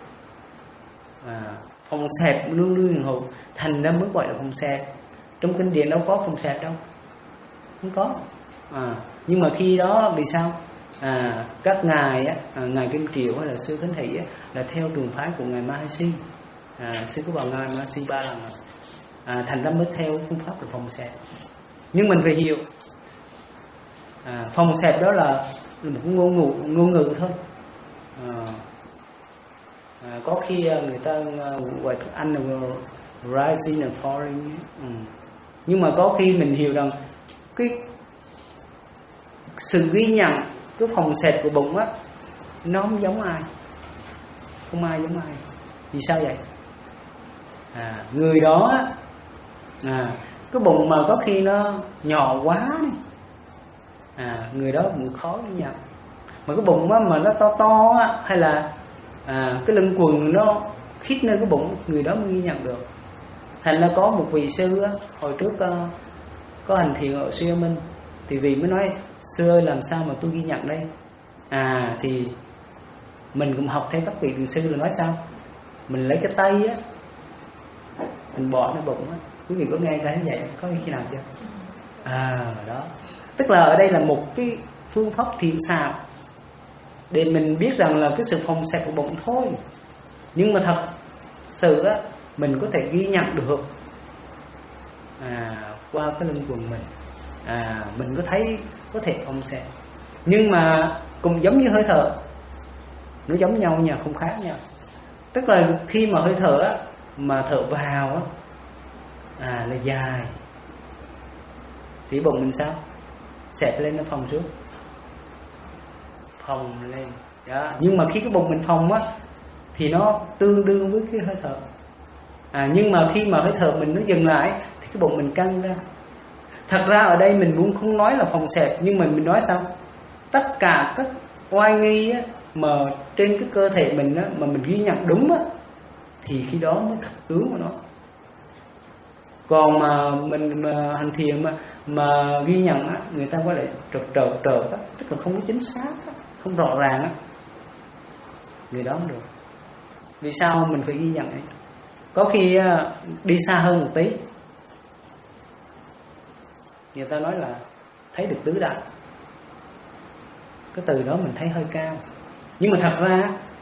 à, phòng xẹp luôn luôn hiện hữu, thành ra mới gọi là phòng xẹp. Trong kinh điển đâu có phòng xẹp đâu, không có. À, nhưng mà khi đó vì sao? À, các ngài á, à, ngài Kim Triều hay là sư Khánh Thị á, là theo trường phái của ngài Mahasi, à, sư có vào ngài Mahasi ba lần rồi. À, thành ra mới theo phương pháp là phòng xẹp. Nhưng mình phải hiểu à, phòng xẹp đó là một ngôn ngữ ngôn ngữ thôi. À, à, có khi người ta gọi tiếng Anh là rising and falling. Ừ. Nhưng mà có khi mình hiểu rằng cái sự ghi nhận cái phòng xẹp của bụng á, nó không giống ai, không ai giống ai. Vì sao vậy? À, người đó á, à, cái bụng mà có khi nó nhỏ quá này, à, người đó cũng khó ghi nhận. Mà cái bụng á, mà nó to to á, hay là à, cái lưng quần nó khít nơi cái bụng, người đó mới ghi nhận được. Thành ra có một vị sư á, hồi trước uh, có hành thiền ở Suy Minh, thì vị mới nói: sư ơi, làm sao mà tôi ghi nhận đây? À, thì mình cũng học theo các vị thiền sư là nói sao? Mình lấy cái tay á, mình bỏ nơi bụng á. Quý vị có nghe ra như vậy có khi nào chưa? À, đó. Tức là ở đây là một cái phương pháp thiện xảo để mình biết rằng là cái sự phòng xẹp của bụng thôi. Nhưng mà thật sự á, mình có thể ghi nhận được à, qua cái lưng quần mình, à, mình có thấy có thể phòng xẹp. Nhưng mà cũng giống như hơi thở, nó giống nhau nha, không khác nha. Tức là khi mà hơi thở á, mà thở vào á, à, là dài, thì bụng mình sao? Xẹp lên nó phồng trước, phồng lên đó. Nhưng mà khi cái bụng mình phồng á, thì nó tương đương với cái hơi thở. À, nhưng mà khi mà hơi thở mình nó dừng lại thì cái bụng mình căng ra. Thật ra ở đây mình muốn không nói là phồng xẹp, nhưng mà mình nói sao? Tất cả các oai nghi á, mà trên cái cơ thể mình á, mà mình ghi nhận đúng á, thì khi đó mới thật tướng của nó. Còn mà mình mà hành thiền mà mà ghi nhận á, người ta có lại trợt trợt trợt á, tức là không có chính xác á, không rõ ràng á, người đó không được. Vì sao mình phải ghi nhận ấy? Có khi đi xa hơn một tí, người ta nói là thấy được tứ đại. Cái từ đó mình thấy hơi cao, nhưng mà thật ra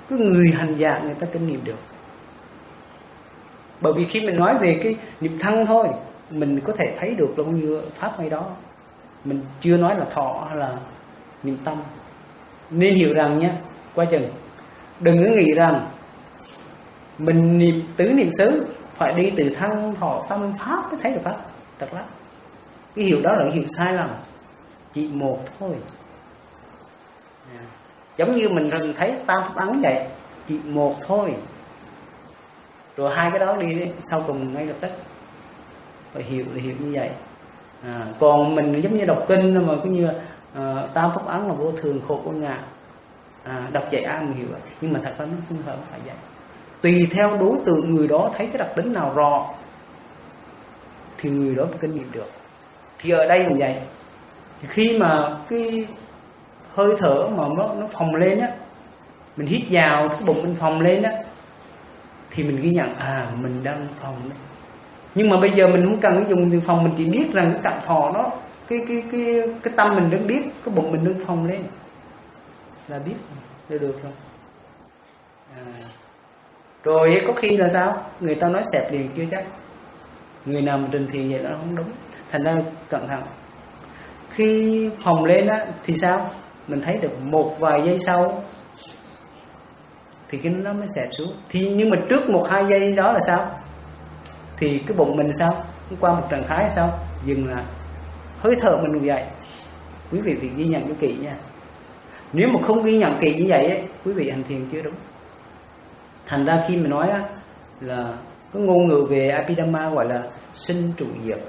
Cái người hành giả người ta kinh nghiệm được. Bởi vì khi mình nói về cái niệm thân thôi, mình có thể thấy được là như pháp ngay đó. Mình chưa nói là thọ hay là niệm tâm. Nên hiểu rằng nhé, qua chừng đừng có nghĩ rằng mình niệm tứ niệm xứ phải đi từ thân thọ tâm pháp mới thấy được pháp. Thật lắm. Cái hiểu đó là cái hiểu sai lầm. Chỉ một thôi. À, giống như mình thấy tam pháp ấn vậy, chỉ một thôi. Rồi hai cái đó đi sau cùng ngay lập tức. Phải hiểu là hiểu như vậy. À, còn mình giống như đọc kinh mà cũng như à, tam pháp ấn là vô thường khổ vô ngã. À, đọc vậy ai mà hiểu. Nhưng mà thật ra nó xưng hở phải vậy. Tùy theo đối tượng người đó thấy cái đặc tính nào rõ thì người đó phải kinh nghiệm được. Thì ở đây cũng vậy. Thì khi mà cái hơi thở mà nó, nó phồng lên á, mình hít vào cái bụng mình phồng lên á, thì mình ghi nhận à mình đang phồng đấy. Nhưng mà bây giờ mình không cần cái dùng từ phồng, mình chỉ biết rằng cái cảm thọ nó cái cái cái cái tâm mình đang biết cái bụng mình đang phồng lên là biết là được rồi. À. Rồi có khi là sao? Người ta nói xẹp liền chưa chắc. Người nào mà trình thiền vậy nó không đúng. Thành ra cẩn thận. Khi phồng lên á thì sao? Mình thấy được một vài giây sau thì cái nó mới xẹp xuống. Thì nhưng mà trước một hai giây đó là sao? Thì cái bụng mình sao? Qua một trạng thái sao? Dừng lại. Hơi thở mình như vậy. Quý vị phải ghi nhận cho kỹ nha. Nếu mà không ghi nhận kỹ như vậy ấy, quý vị hành thiền chưa đúng. Thành ra khi mình nói á, là cái ngôn ngữ về Abhidhamma gọi là sinh trụ diệt.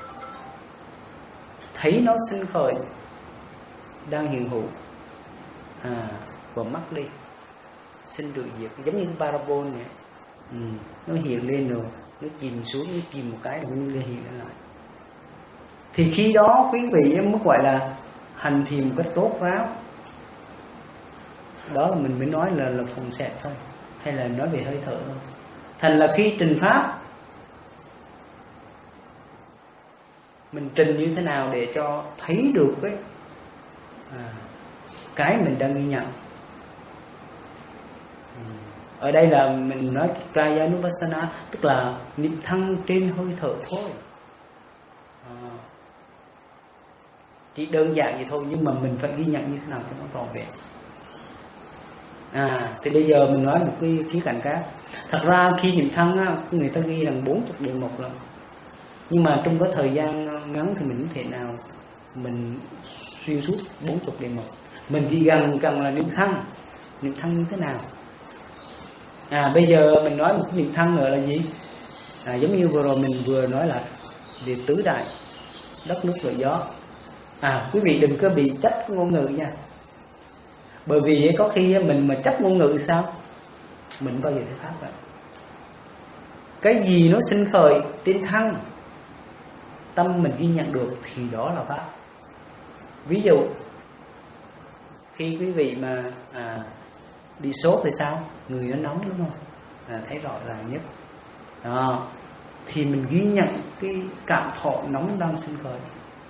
Thấy nó sinh khởi đang hiện hữu, à, và mất đi, sinh trụ diệt, giống như parabol này. Ừ, nó hiện lên rồi nó chìm xuống, nó chìm một cái rồi nó hiện lại. Thì khi đó quý vị mới gọi là hành thiền một cách tốt ráo. Đó là mình mới nói là là phòng xẹp thôi, hay là nói về hơi thở thôi. Thành là khi trình pháp mình trình như thế nào để cho thấy được ấy, à, cái mình đang ghi nhận. Ở đây là mình nói Kayanupassana, tức là niệm thân trên hơi thở thôi. À, chỉ đơn giản vậy thôi, nhưng mà mình phải ghi nhận như thế nào cho nó trọn vẹn. À, thì bây giờ mình nói một cái khía cạnh khác. Thật ra khi niệm thân á, người ta ghi rằng bốn mươi đề mục lần. Nhưng mà trong cái thời gian ngắn thì mình không thể nào mình xuyên suốt bốn mươi đề mục. Mình chỉ gần cần là niệm thân. Niệm thân như thế nào? À, bây giờ mình nói một cái niệm thân nữa là gì? À, giống như vừa rồi mình vừa nói là về tứ đại, đất nước lửa gió. À, quý vị đừng có bị chấp ngôn ngữ nha. Bởi vì có khi mình mà chấp ngôn ngữ thì sao? Mình bao giờ thấy pháp vậy? Cái gì nó sinh khởi trên thân, tâm mình ghi nhận được thì đó là pháp. Ví dụ khi quý vị mà à, bị sốt thì sao? Người nó nóng đúng không? À, thấy rõ ràng nhất. Đó. Thì mình ghi nhận cái cảm thọ nóng đang sinh khởi.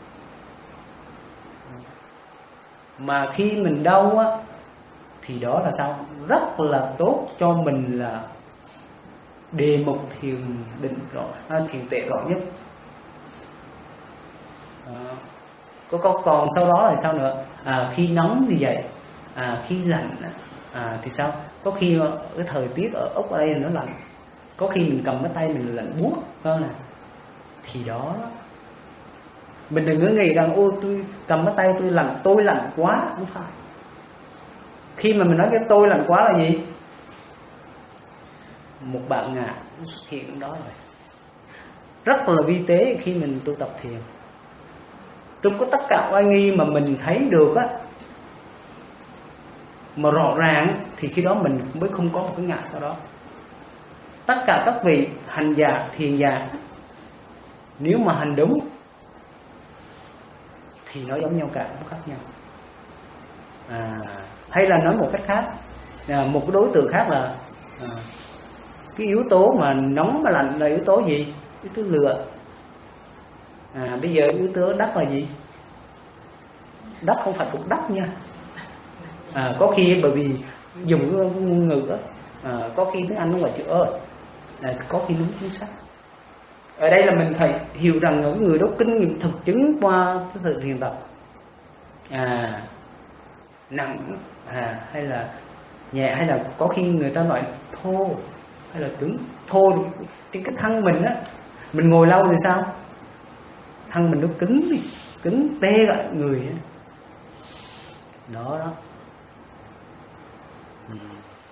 Mà khi mình đau á thì đó là sao? Rất là tốt cho mình là đề mục thiền định rõ, à, thiền tuệ rõ nhất. Đó. Có, có còn sau đó là sao nữa? À, khi nóng thì vậy, à, khi lạnh à, thì sao? Có khi cái thời tiết ở Úc ở đây nó lạnh, có khi mình cầm cái tay mình lạnh buốt, phải nè? Thì đó mình đừng có nghĩ rằng ô tôi cầm cái tay tôi lạnh, tôi lạnh quá, không phải. Khi mà mình nói cái tôi lạnh quá là gì? Một bạn ngạ xuất hiện đó rồi. Rất là vi tế khi mình tu tập thiền. Trong có tất cả oai nghi mà mình thấy được á, mà rõ ràng thì khi đó mình mới không có một cái ngã sau đó. Tất cả các vị hành giả, thiền giả, nếu mà hành đúng thì nó giống nhau cả, không khác nhau. À, hay là nói một cách khác, à, một cái đối tượng khác là à, cái yếu tố mà nóng và lạnh là yếu tố gì? Yếu tố lửa. À, bây giờ yếu tố đất là gì? Đất không phải cục đất nha. À, có khi bởi vì dùng cái ngôn ngữ đó. À, có khi tiếng Anh nó gọi chữ ơi, à, có khi đúng chính xác. Ở đây là mình phải hiểu rằng những người đó kinh nghiệm thực chứng qua cái sự thiền tập. À, nặng à, hay là nhẹ, hay là có khi người ta nói thô hay là cứng. Thô thì cái thân mình á, mình ngồi lâu thì sao? Thân mình nó cứng đi, cứng tê cả người á. Đó đó. Ừ.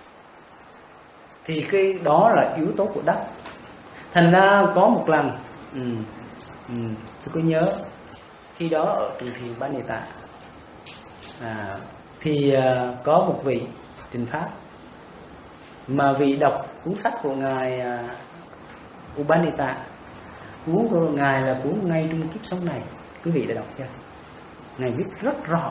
Thì cái đó là yếu tố của đất. Thành ra có một lần, ừ, ừ, tôi có nhớ khi đó ở trường thiền Ba Nề Tạ, à, thì uh, có một vị trình pháp mà vị đọc cuốn sách của ngài uh, Upanita. Cuốn của ngài là cuốn Ngay Trong Kiếp Sống Này, quý vị đã đọc chưa? Ngài viết rất rõ.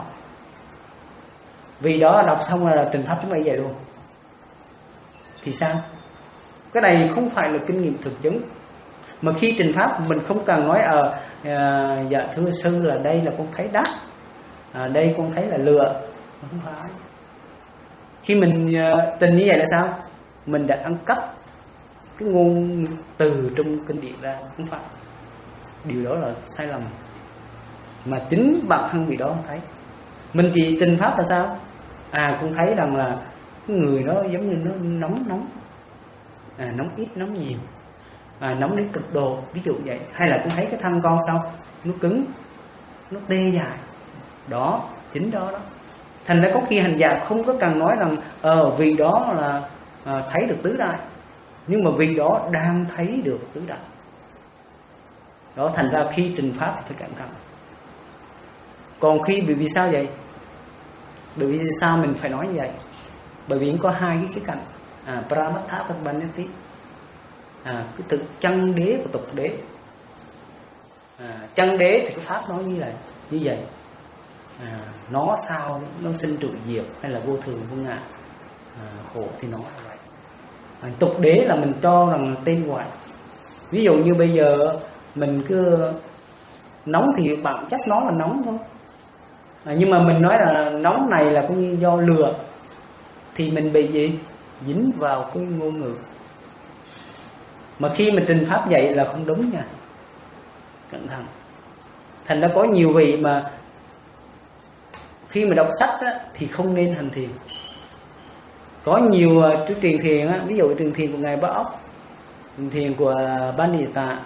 Vì đó đọc xong là trình pháp chúng ta vậy luôn. Thì sao? Cái này không phải là kinh nghiệm thực chứng. Mà khi trình pháp mình không cần nói ờ à, dạ thưa sư là đây là con thấy đất, à, đây con thấy là lửa. Không phải. Khi mình uh, trình như vậy là sao? Mình đã ăn cắp cái ngôn từ trong kinh điển ra. Không phải. Điều đó là sai lầm. Mà chính bản thân vị đó không thấy. Mình chỉ trình pháp là sao? À, con thấy rằng là cái người đó giống như nó nóng nóng, à, nóng ít nóng nhiều, à, nóng đến cực độ, ví dụ vậy. Hay là con thấy cái thân con sao? Nó cứng, nó tê dài. Đó, chính đó đó. Thành ra có khi hành giả không có cần nói rằng ờ vì đó là à, thấy được tứ đại, nhưng mà vì đó đang thấy được tứ đại. Đó, thành ra khi trình pháp phải cẩn thận. Còn khi bởi vì sao vậy? Bởi vì sao mình phải nói như vậy? Bởi vì có hai cái khía cạnh, à, Pramattha và Banyati, à, cái thực chân đế và tục đế. À, chân đế thì cái pháp nói như vậy, như vậy. À, nó sao, nó sinh trụ diệt hay là vô thường vô ngã, à, khổ thì nó là vậy. À, tục đế là mình cho rằng tên gọi. Ví dụ như bây giờ mình cứ nóng thì bản chất nó là nóng thôi. À, nhưng mà mình nói là nóng này là cũng như do lửa, thì mình bị gì? Dính vào cái ngôn ngữ. Mà khi mà trình pháp vậy là không đúng nha. Cẩn thận. Thành ra có nhiều vị mà khi mà đọc sách á, thì không nên hành thiền. Có nhiều uh, truyền thiền á, ví dụ truyền thiền của ngài Ba Ốc, truyền thiền của Ba Nề Tạ,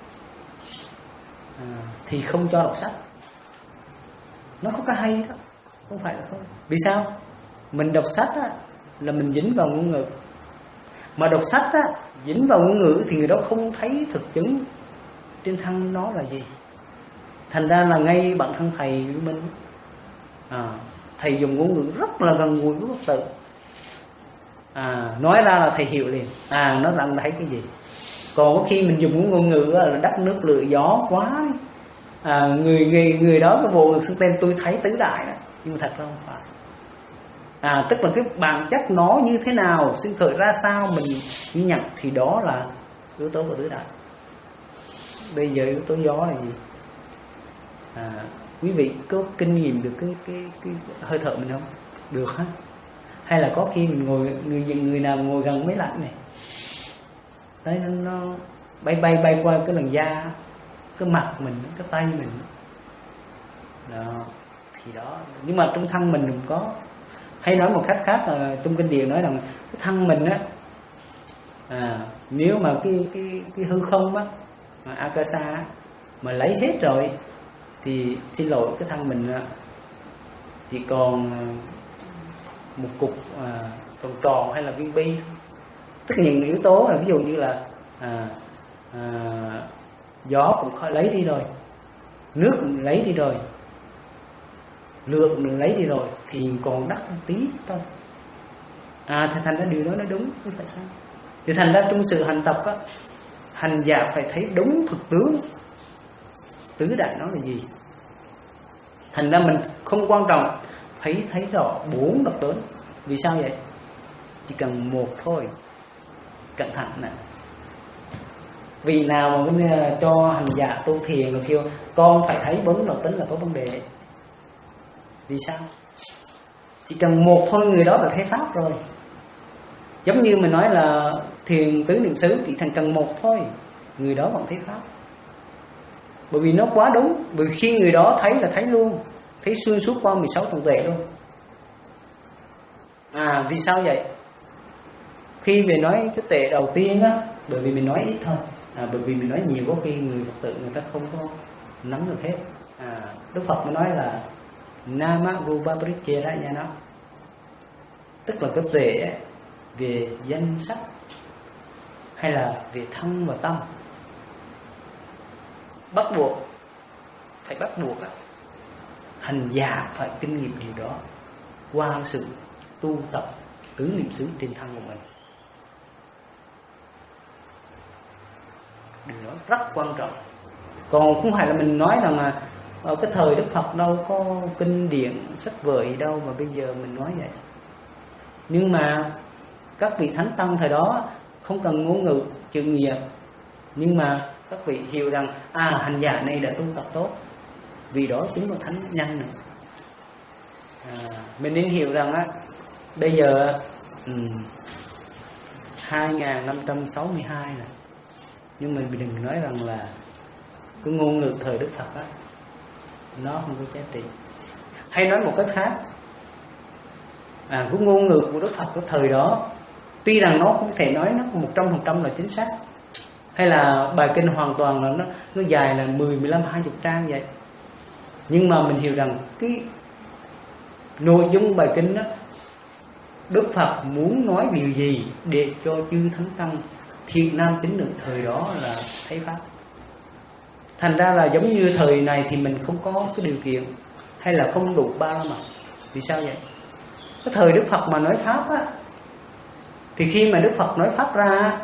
à, thì không cho đọc sách. Nó không có hay đó, không phải là không. Vì sao? Mình đọc sách á, là mình dính vào ngôn ngữ. Mà đọc sách á, dính vào ngôn ngữ thì người đó không thấy thực chứng trên thân nó là gì. Thành ra là ngay bản thân thầy của mình, à, thầy dùng ngôn ngữ rất là gần gũi với Phật tử, à, nói ra là thầy hiểu liền. À, nó rằng thấy cái gì. Còn có khi mình dùng ngôn ngữ là đất nước lửa gió quá, à, người người người đó cái bộ ngực xưng tên tôi thấy tứ đại đó, nhưng mà thật ra không phải. À, tức là cái bản chất nó như thế nào, sinh khởi ra sao mình ghi nhận, thì đó là yếu tố của tứ đại. Bây giờ yếu tố gió là gì? À, quý vị có kinh nghiệm được cái cái cái hơi thở mình không? Được hả? Hay là có khi mình ngồi người người nào ngồi gần máy lạnh này, đấy nó, nó bay bay bay qua cái làn da, cái mặt mình, cái tay mình, đó thì đó. Nhưng mà trong thân mình đừng có. Hay nói một cách khác là trong kinh điển nói rằng cái thân mình á, à, nếu mà cái cái cái hư không á, mà akasa á, mà lấy hết rồi thì xin lỗi, cái thân mình á, chỉ còn một cục à, còn tròn hay là viên bi. Tất nhiên yếu tố là ví dụ như là à, à, gió cũng khó lấy đi rồi, nước cũng lấy đi rồi, lửa cũng lấy đi rồi, thì còn đất một tí thôi. À, thì thành ra điều đó nó đúng, không phải sao. Thì thành ra trong sự hành tập á, hành giả phải thấy đúng thực tướng tứ đại nó là gì. Thành ra mình không quan trọng phải thấy rõ bốn độc tướng. Vì sao vậy? Chỉ cần một thôi. Cẩn thận nè. Vì nào mà mình cho hành giả tu thiền rồi kêu con phải thấy bốn độc tính là có vấn đề. Vì sao? Chỉ cần một thôi người đó là thấy pháp rồi. Giống như mình nói là thiền tứ niệm xứ, chỉ thành cần một thôi, người đó vẫn thấy pháp. Bởi vì nó quá đúng. Bởi vì khi người đó thấy là thấy luôn, thấy xuyên suốt qua mười sáu tầng tuệ luôn. À vì sao vậy? Khi mình nói cái tuệ đầu tiên á, bởi vì mình nói ít thôi. À, bởi vì mình nói nhiều có khi người Phật tử người ta không có nắm được hết. À, Đức Phật mới nói là Nama Rupa Pariccedayana, tức là cái tuệ về danh sắc hay là về thân và tâm. Bắt buộc, phải bắt buộc á, hành giả phải kinh nghiệm điều đó qua sự tu tập tứ niệm xứ trên thân của mình. Điều đó rất quan trọng. Còn không phải là mình nói rằng là ở cái thời Đức Phật đâu có kinh điển sách vở đâu mà bây giờ mình nói vậy. Nhưng mà các vị thánh tăng thời đó không cần ngôn ngữ chữ nghĩa, nhưng mà các vị hiểu rằng à hành giả này đã tu tập tốt, vì đó chính là thánh nhân nữa. À, mình nên hiểu rằng á, bây giờ um, hai nghìn năm trăm sáu mươi hai này, nhưng mình đừng nói rằng là cái ngôn ngữ thời Đức Phật á nó không có giá trị. Hay nói một cách khác, à, cái ngôn ngữ của Đức Phật của thời đó tuy rằng nó không thể nói nó một trăm phần trăm là chính xác, hay là bài kinh hoàn toàn là nó nó dài là mười, mười lăm, hai mươi trang vậy, nhưng mà mình hiểu rằng cái nội dung bài kinh đó Đức Phật muốn nói điều gì để cho chư thánh tăng thiện nam tín nữ thời đó là thấy pháp. Thành ra là giống như thời này thì mình không có cái điều kiện hay là không đủ ba la mật. Vì sao vậy? Cái thời Đức Phật mà nói pháp á, thì khi mà Đức Phật nói pháp ra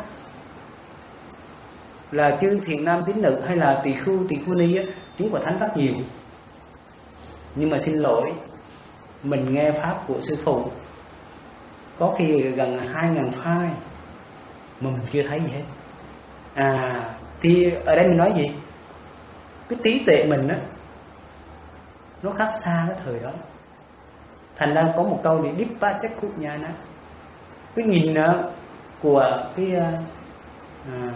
là chư thiện nam tín nữ hay là tỳ khưu tỳ khưu ni á, chúng quả thánh rất nhiều. Nhưng mà xin lỗi, mình nghe pháp của sư phụ có khi gần hai ngàn file mà mình chưa thấy gì hết. À thì ở đây mình nói gì? Cái trí tuệ mình á nó khác xa cái thời đó. Thành ra có một câu gì Dippa Chakkunyana, cái nhìn đó của cái à,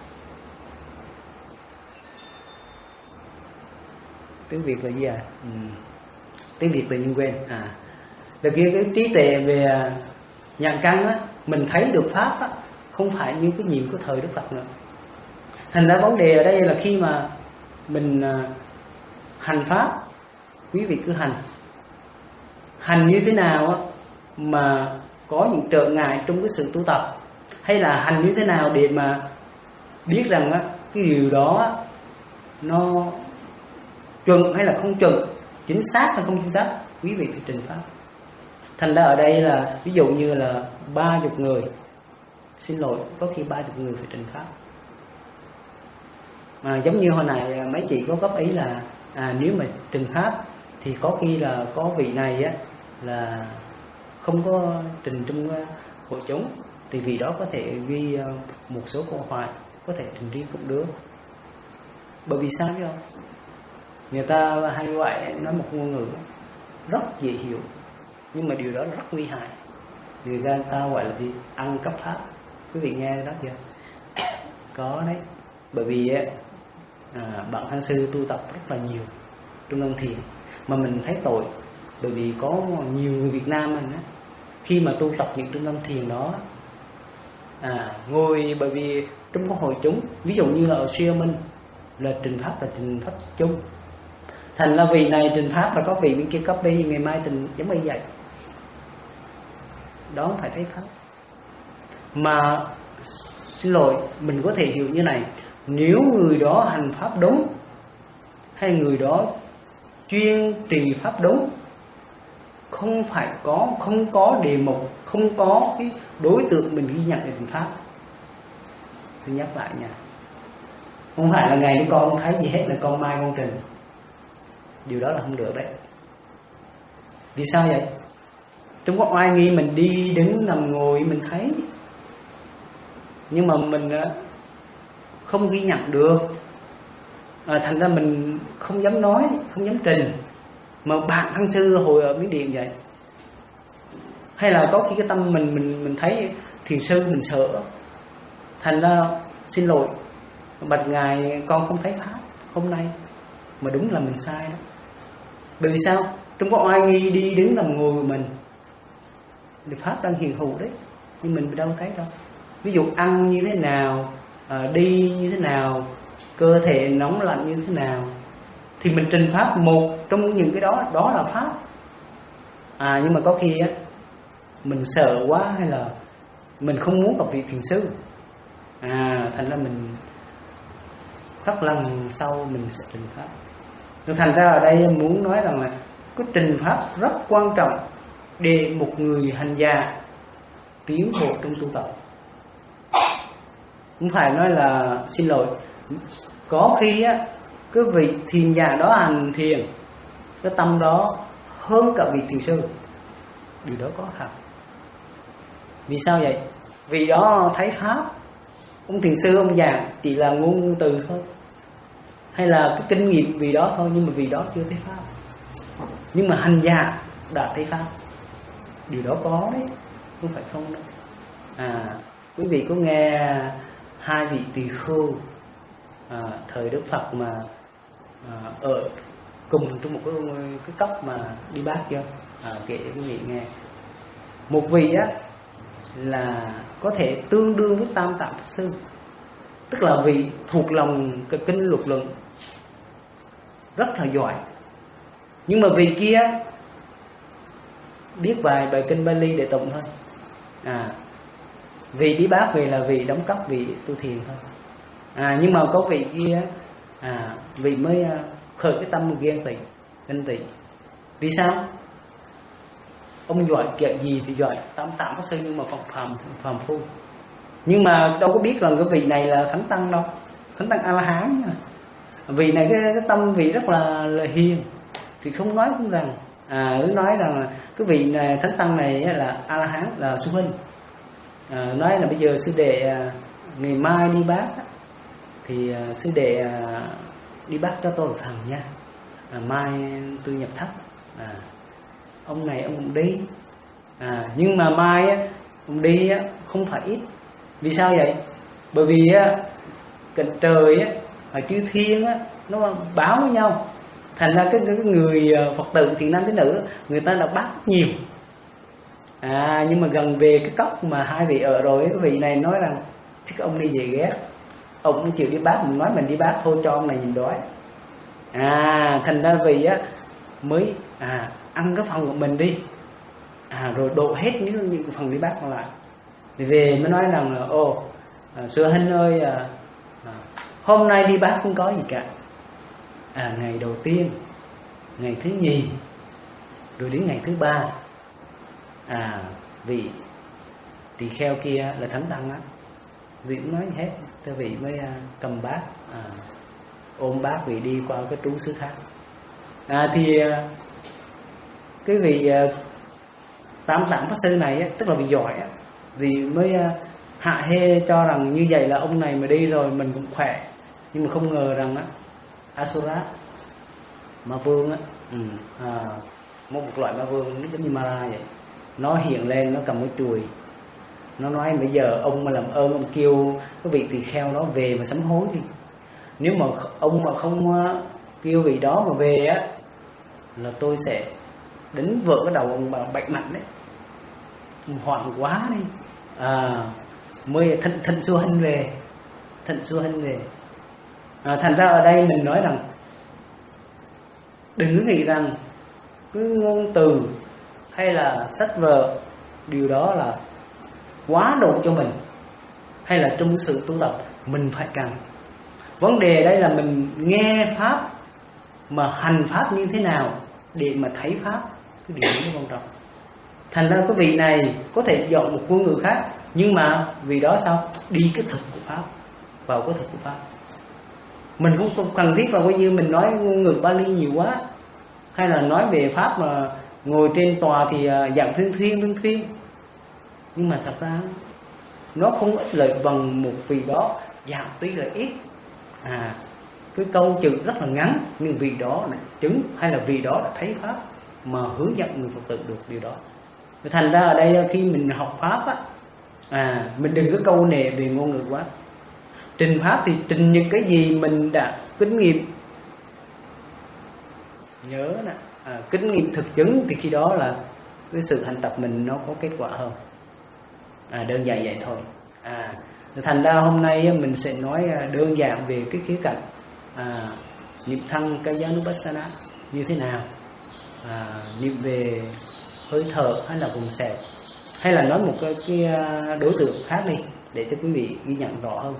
tiếng Việt là gì à? Ừ. Tiếng Việt tự nhiên quên. À, là kia cái trí tuệ về nhãn căn á, mình thấy được pháp á, không phải như cái nhìn của thời Đức Phật nữa. Thành ra vấn đề ở đây là khi mà mình à, hành pháp, quý vị cứ hành hành như thế nào á, mà có những trở ngại trong cái sự tu tập, hay là hành như thế nào để mà biết rằng á, cái điều đó nó chuẩn hay là không chuẩn, chính xác hay không chính xác, quý vị phải trình pháp. Thành ra ở đây là ví dụ như là ba chục người, xin lỗi, có khi ba chục người phải trình pháp. Mà giống như hồi nãy mấy chị có góp ý là à, nếu mà trình pháp thì có khi là có vị này á là không có trình trong hội chúng, thì vì đó có thể ghi một số câu hỏi, có thể trình riêng cũng được. Bởi vì sao chứ không? Người ta hay gọi nói một ngôn ngữ rất dễ hiểu, nhưng mà điều đó rất nguy hại. Người ta gọi là gì? Ăn cắp pháp. Quý vị nghe đó chưa? Có đấy. Bởi vì à, bạn Thăng Sư tu tập rất là nhiều trung tâm thiền, mà mình thấy tội. Bởi vì có nhiều người Việt Nam mình á, khi mà tu tập những trung tâm thiền đó à, ngồi, bởi vì trong cái hội chúng, ví dụ như là ở Siêu Minh là trình pháp là trình pháp chung, thành là vị này trình pháp là có vị bên kia copy, ngày mai trình giống như vậy. Đó phải thấy pháp. Mà xin lỗi, mình có thể hiểu như này, nếu người đó hành pháp đúng, hay người đó chuyên trì pháp đúng, không phải có không có đề mục, không có cái đối tượng mình ghi nhận để trình pháp. Tôi nhắc lại nha, không phải là ngày đi con không thấy gì hết là con mai con trình. Điều đó là không được đấy. Vì sao vậy? Trong có oai nghi mình đi đứng nằm ngồi mình thấy, nhưng mà mình không ghi nhận được, à, thành ra mình không dám nói, không dám trình. Mà bạn Thăng Sư hồi ở Miến Điện vậy, Hay là có khi cái tâm mình mình mình thấy thiền sư mình sợ, thành ra xin lỗi bạch ngài con không thấy pháp hôm nay, mà đúng là mình sai đó. Bởi vì sao? Trong có ai nghi đi đứng nằm ngồi của mình thì pháp đang hiện hữu đấy, nhưng mình đâu thấy đâu. Ví dụ ăn như thế nào, à, đi như thế nào, cơ thể nóng lạnh như thế nào, thì mình trình pháp một trong những cái đó, đó là pháp. À nhưng mà có khi á mình sợ quá, hay là mình không muốn gặp vị thiền sư, à thành ra mình các lần sau mình sẽ trình pháp. Nên thành ra ở đây muốn nói rằng là cái trình pháp rất quan trọng để một người hành giả tiến bộ trong tu tập. Không phải nói là xin lỗi, có khi á cái vị thiền giả đó hành thiền, cái tâm đó hơn cả vị thiền sư, điều đó có thật. Vì sao vậy? Vì đó thấy pháp. Ông thiền sư ông giảng chỉ là ngôn từ thôi, hay là cái kinh nghiệm vì đó thôi, nhưng mà vì đó chưa thấy pháp. Nhưng mà hành giả đã thấy pháp, điều đó có đấy, không phải không đâu. À, quý vị có nghe hai vị tỳ khưu à, thời Đức Phật mà à, ở cùng trong một cái, cái cốc mà đi bát chưa? À, kể quý vị nghe. Một vị á là có thể tương đương với Tam Tạng Pháp Sư, tức là vị thuộc lòng cái kinh luật luận rất là giỏi, nhưng mà vị kia biết vài bài kinh Bali để tụng thôi. À, vị đi bát về là vị đóng cốc, vị tu thiền thôi. À, nhưng mà có vị kia à, vị mới khởi cái tâm ghen tị, ganh tị. Vì sao? Ông giỏi kiểu gì thì giỏi, Tam Tạng Pháp Sư nhưng mà phàm phàm phàm phu. Nhưng mà đâu có biết rằng cái vị này là thánh tăng đâu, thánh tăng A La Hán. Vị này cái, cái tâm vị rất là, là hiền, thì không nói không rằng. À, cứ nói rằng là cái vị này thánh tăng này là A La Hán, là sư huynh. À, nói là bây giờ sư đệ à, ngày mai đi bát thì à, sư đệ à, đi bát cho tôi một thằng nha. À, mai tôi nhập thất. À, ông này ông cũng đi. À, nhưng mà mai á, ông đi á, không phải ít. Vì sao vậy? Bởi vì á, cạnh trời á, ở chư thiên á, nó báo với nhau. Thành ra cái, cái người Phật tử thiện nam tín nữ, người ta đã bắt nhiều. À, nhưng mà gần về cái cốc mà hai vị ở rồi, cái vị này nói rằng thích ông đi về ghét, ông không chịu đi bát, mình nói mình đi bát thôi cho ông này nhìn đói. À, thành ra vị á mới à ăn cái phần của mình đi, à rồi đổ hết những những phần đi bát còn lại. Thì về mới nói rằng là ô à, sư huynh ơi à, à, hôm nay đi bát không có gì cả. À, ngày đầu tiên, ngày thứ nhì, rồi đến ngày thứ ba, à vị tỳ kheo kia là thánh tăng á, vị cũng nói hết, thế vị mới uh, cầm bát, à, ôm bát vị đi qua cái trú xứ khác. À, thì uh, cái vị uh, Tam Tạng Pháp Sư này á, tức là vị giỏi á, vì mới uh, hạ hê cho rằng như vậy là ông này mà đi rồi mình cũng khỏe. Nhưng mà không ngờ rằng á, Asura ma vương á, ừ, à, một, một loại ma vương nó giống như Mara vậy, nó hiện lên, nó cầm cái chùi, nó nói bây giờ ông mà làm ơn ông kêu cái vị tỳ kheo đó về mà sám hối đi. Nếu mà ông mà không kêu vị đó mà về á, là tôi sẽ đánh vỡ cái đầu ông bằng bệnh mạnh đấy. Hoảng quá đi. À, mới thịnh thịnh xua hình về, thịnh xua hình về. À, thành ra ở đây mình nói rằng đừng nghĩ rằng cứ ngôn từ hay là sách vở điều đó là quá độ cho mình, hay là trong sự tu tập mình phải cần. Vấn đề đây là mình nghe pháp mà hành pháp như thế nào để mà thấy pháp, cái điều đó quan trọng. Thành ra cái vị này có thể dọn một ngôn ngữ khác, nhưng mà vì đó sao đi cái thực của pháp, vào cái thực của pháp. Mình không cần thiết là coi như mình nói ngôn ngữ Bali nhiều quá, hay là nói về pháp mà ngồi trên tòa thì dạng thuyên thuyên thuyên thuyên, nhưng mà thật ra nó không ích lợi bằng một vị đó dạng tuy là ít. À, cái câu chữ rất là ngắn, nhưng vị đó là chứng hay là vị đó đã thấy pháp mà hướng dẫn người Phật tử được điều đó. Thành ra ở đây khi mình học pháp á, à, mình đừng có câu nệ về ngôn ngữ quá. Trình pháp thì trình những cái gì mình đã kinh nghiệm. Nhớ nè, à, kinh nghiệm thực chứng thì khi đó là cái sự hành tập mình nó có kết quả hơn. À, đơn giản vậy thôi. À, thành ra hôm nay mình sẽ nói đơn giản về cái khía cạnh à, niệm thân Kayanupassana như thế nào, à, niệm về hơi thở hay là vùng xẹp, hay là nói một cái, cái đối tượng khác đi để cho quý vị ghi nhận rõ hơn.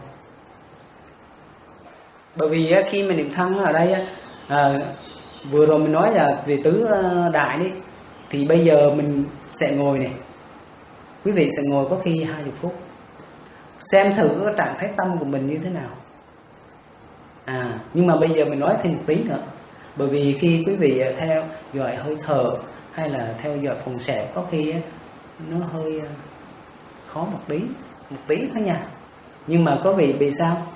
Bởi vì khi mình niệm thân ở đây à, vừa rồi mình nói là về tứ đại đi, thì bây giờ mình sẽ ngồi này, quý vị sẽ ngồi có khi hai mươi phút, xem thử cái trạng thái tâm của mình như thế nào. À, nhưng mà bây giờ mình nói thêm một tí nữa, bởi vì khi quý vị theo dõi hơi thở hay là theo dõi phòng xẹp có khi nó hơi khó một tí, một tí thôi nha. Nhưng mà có vị bị sao?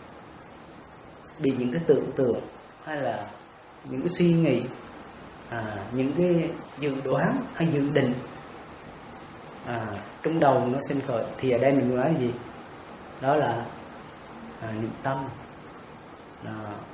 Bị những cái tưởng tượng hay là những cái suy nghĩ, à, những cái dự đoán hay dự định à, trong đầu nó sinh khởi, thì ở đây mình nói gì? Đó là à, niệm tâm. À,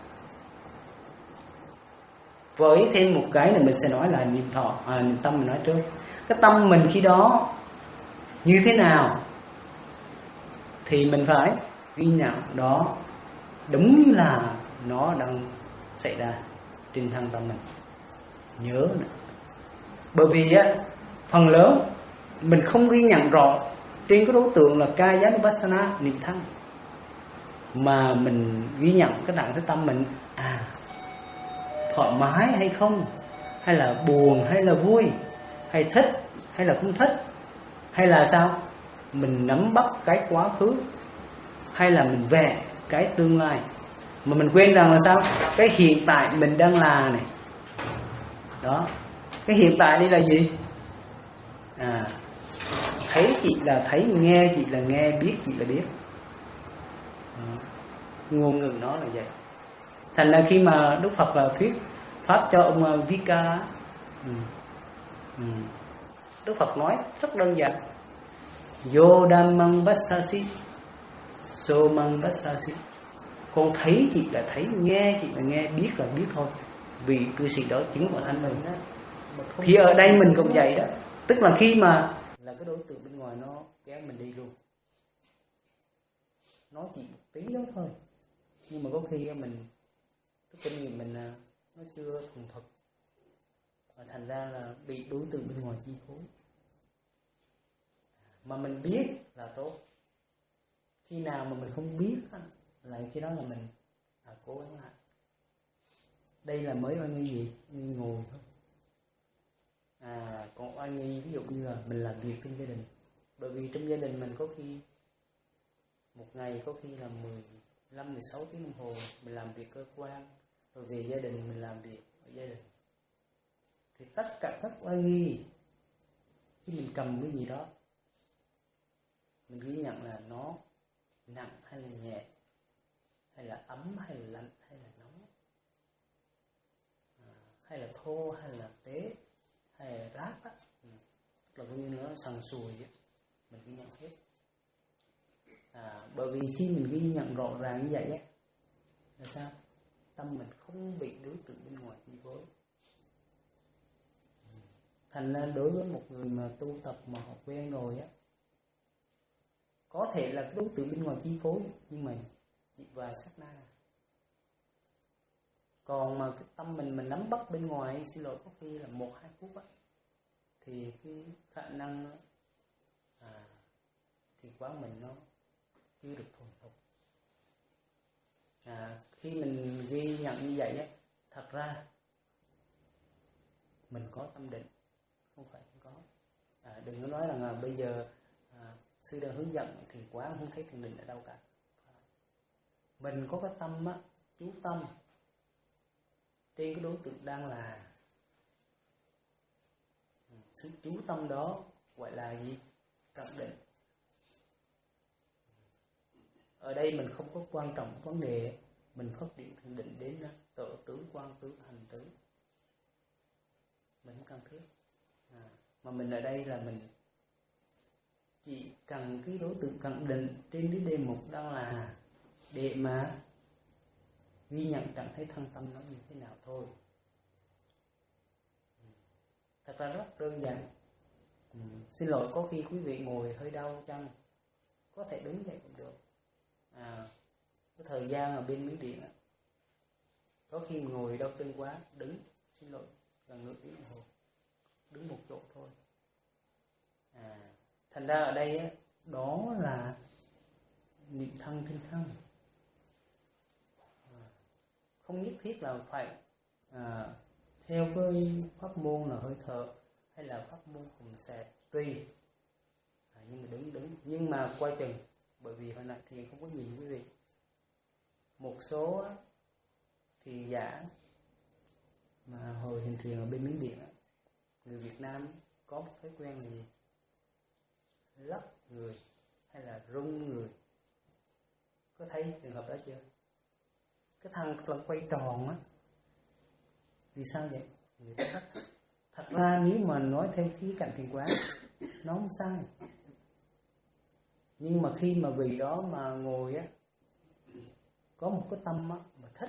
với thêm một cái là mình sẽ nói là niệm thọ, à, niệm tâm mình nói trước. Cái tâm mình khi đó như thế nào thì mình phải ghi nhận đó đúng như là nó đang xảy ra trên thân tâm mình. Nhớ nữa. Bởi vì á, phần lớn mình không ghi nhận rõ trên cái đối tượng là Kayanupassana niệm thân, mà mình ghi nhận cái trạng thái tâm mình, à, thoải mái hay không, hay là buồn hay là vui, hay thích hay là không thích, hay là sao, mình nắm bắt cái quá khứ hay là mình vẽ cái tương lai. Mà mình quên rằng là sao, cái hiện tại mình đang là này đó. Cái hiện tại đây là gì? À, thấy chỉ là thấy, nghe chỉ là nghe, biết chỉ là biết. Đó. Ngôn ngữ nó là vậy. Thành ra khi mà Đức Phật là thuyết pháp cho ông Vika, ừ. Ừ. Đức Phật nói rất đơn giản: Yo dhammang vassasi, so mang vassasi. Con thấy chỉ là thấy, nghe chỉ là nghe, biết là biết thôi, vì cư sĩ đó chính bản thân mình đó. Thì ở đây mình cũng vậy đó, tức là khi mà là cái đối tượng bên ngoài nó kéo mình đi luôn, nó chỉ một tí đó thôi, nhưng mà có khi mình cái kinh nghiệm mình nó chưa thuần thục, và thành ra là bị đối tượng bên ngoài chi phối. Mà mình biết là tốt, khi nào mà mình không biết lại khi đó là mình à, cố gắng lại. Đây là mới oai nghi gì? Ngồi thôi. À, còn oai nghi ví dụ như là mình làm việc trong gia đình. Bởi vì trong gia đình mình có khi một ngày có khi là mười lăm mười sáu tiếng đồng hồ mình làm việc cơ quan, rồi về gia đình mình làm việc ở gia đình. Thì tất cả các oai nghi khi mình cầm cái gì đó, mình ghi nhận là nó nặng hay là nhẹ, hay là ấm hay là lạnh, hay là nóng, à, hay là thô hay là tế, hay là ráp á, ừ. Tức là như nó sần sùi á, mình ghi nhận hết. À, bởi vì khi mình ghi nhận rõ ràng như vậy á, là sao? Tâm mình không bị đối tượng bên ngoài chi phối. Thành ra đối với một người mà tu tập mà học quen rồi á, có thể là cái đối tượng bên ngoài chi phối, nhưng mà chỉ vài sát na. Còn mà cái tâm mình mình nắm bắt bên ngoài, xin lỗi, có khi là một hai phút á, thì cái khả năng à, thì quán mình nó chưa được thuần thục. À, khi mình ghi nhận như vậy á, thật ra mình có tâm định, không phải không có. À, đừng có nói rằng là bây giờ à, sư đang hướng dẫn thì quán không thấy thiền định ở đâu cả. Mình có cái tâm á, chú tâm trên cái đối tượng đang là. Sự chú tâm đó gọi là gì? Cận định. Ở đây mình không có quan trọng vấn đề mình phát triển thiền định đến tự tướng quan tướng hành tướng, mình không cần thiết. À, Mà mình ở đây là mình chỉ cần cái đối tượng khẳng định trên cái đề mục đó là để mà ghi nhận trạng thái thân tâm nó như thế nào thôi. Thật ra rất đơn giản. Ừ. Xin lỗi, có khi quý vị ngồi hơi đau chân, có thể đứng dậy cũng được. À, cái thời gian ở bên Miến Điện á, có khi ngồi đau chân quá, đứng, xin lỗi, gần nửa tiếng đồng hồ, đứng một chỗ thôi. À, thành ra ở đây á, đó là niệm thân trên thân. À, không nhất thiết là phải à, theo cái pháp môn là hơi thở hay là pháp môn hùng xẹp, tùy. À, nhưng mà đứng đứng nhưng mà quay chừng, bởi vì hồi nãy thì không có nhìn quý vị, một số á, thì giả mà hồi hành thiền ở bên Miến Điện á, người Việt Nam có một thói quen là gì? Lắc người hay là rung người. Có thấy trường hợp đó chưa? Cái thân thật là quay tròn á. Vì sao vậy? Người ta thật, thật ra nếu mà nói theo khía cạnh thiền quán, nó không sai. Nhưng mà khi mà vị đó mà ngồi á, có một cái tâm á, mà thích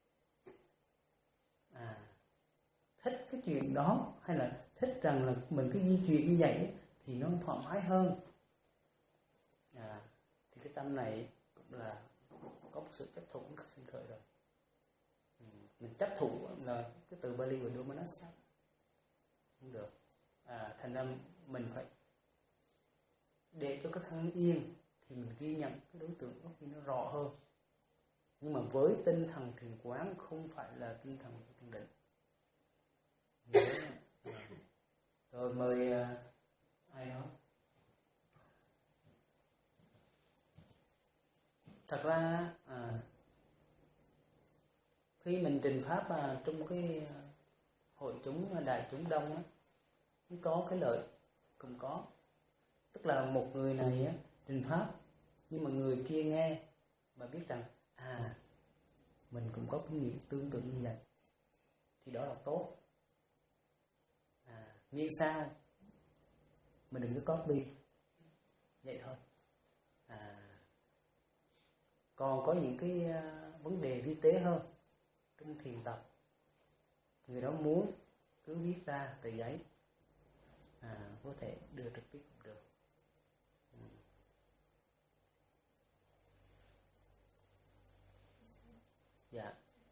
à, thích cái chuyện đó, hay là thích rằng là mình cứ di chuyển như vậy thì nó thoải mái hơn, à, thì cái tâm này cũng là có một sự chấp thủ sinh khởi rồi. Ừ, mình chấp thủ là cái từ Bali của Domanassa không được. À, thành ra mình phải để cho cái thân yên thì mình ghi nhận cái đối tượng có khi nó rõ hơn. Nhưng mà với tinh thần thiền quán không phải là tinh thần của thiền định. À. Rồi mời uh, ai đó. Thật ra à, khi mình trình pháp à, trong cái hội chúng đại chúng đông á, có cái lợi cũng có. Tức là một người này á, trình pháp, nhưng mà người kia nghe và biết rằng à, mình cũng có kinh nghiệm tương tự như vậy, thì đó là tốt. À, nghĩ sao mình đừng có copy vậy thôi. À, còn có những cái uh, vấn đề vi tế hơn trong thiền tập, người đó muốn cứ viết ra tờ giấy, à, có thể đưa trực tiếp cũng được. Ừ. Dạ.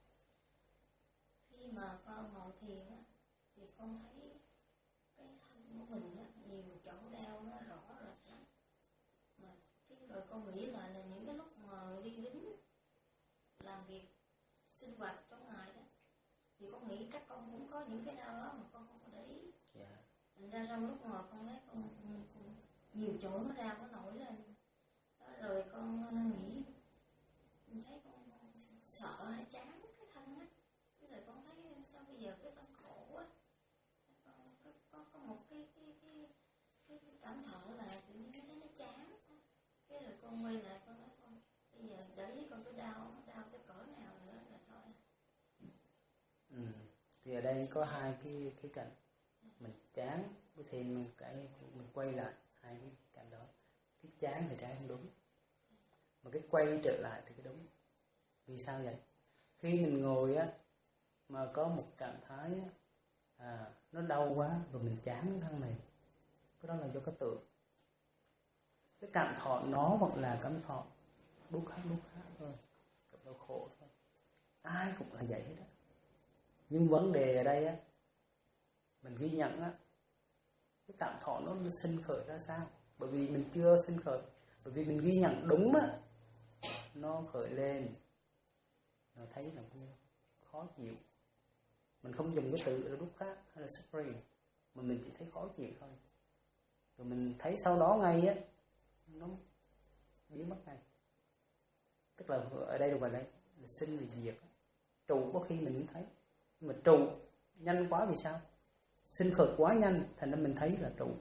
Khi mà con ngồi thiền á, thì con thấy cái thân của mình á, nhiều chỗ đau nó rõ rệt lắm. Mà cái rồi con nghĩ là, là những cái lúc mà đi đứng làm việc sinh hoạt trong ngày đó, thì con nghĩ các con cũng có những cái đau đó mà con không có để ý.
Dạ.
Thành ra trong lúc ngồi con thấy con, con, con nhiều chỗ nó đau, nó nổi lên. Đó, rồi con nghĩ, con thấy con, con sợ hay chán cái thân á. Thế rồi con thấy sao bây giờ cái tâm khổ á, con có, có, có một cái cái, cái, cái, cái cảm thọ là tự nhiên nó thấy nó chán. Thế rồi con quay lại con nói con bây giờ để ý con cứ đau, nó đau cái cỡ nào nữa là thôi.
Ừ. Thì ở đây có hai cái cái cạnh, mình chán với thêm cái mình quay lại hai cái cạnh đó. Cái chán thì trái không đúng, mà cái quay trở lại thì cái đúng. Vì sao vậy? Khi mình ngồi á mà có một trạng thái á, à, nó đau quá rồi mình chán cái thân này, cái đó là do cái tượng. Cái cảm thọ nó vẫn là cảm thọ đúc khác đúc khác thôi, cảm đau khổ thôi, ai cũng là vậy hết á. Nhưng vấn đề ở đây á, mình ghi nhận á, cái cảm thọ nó sinh khởi ra sao? Bởi vì mình chưa sinh khởi, bởi vì mình ghi nhận đúng á, nó khởi lên, nó thấy là khó chịu. Mình không dùng cái từ là đúc khác hay là suffering, mà mình chỉ thấy khó chịu thôi. Rồi mình thấy sau đó ngay á, nó biến mất ngay. Tức là ở đây được gọi là sinh và diệt. Trụ có khi mình cũng thấy, nhưng mà trụ nhanh quá vì sao? Sinh khởi quá nhanh, thành ra mình thấy là trụ.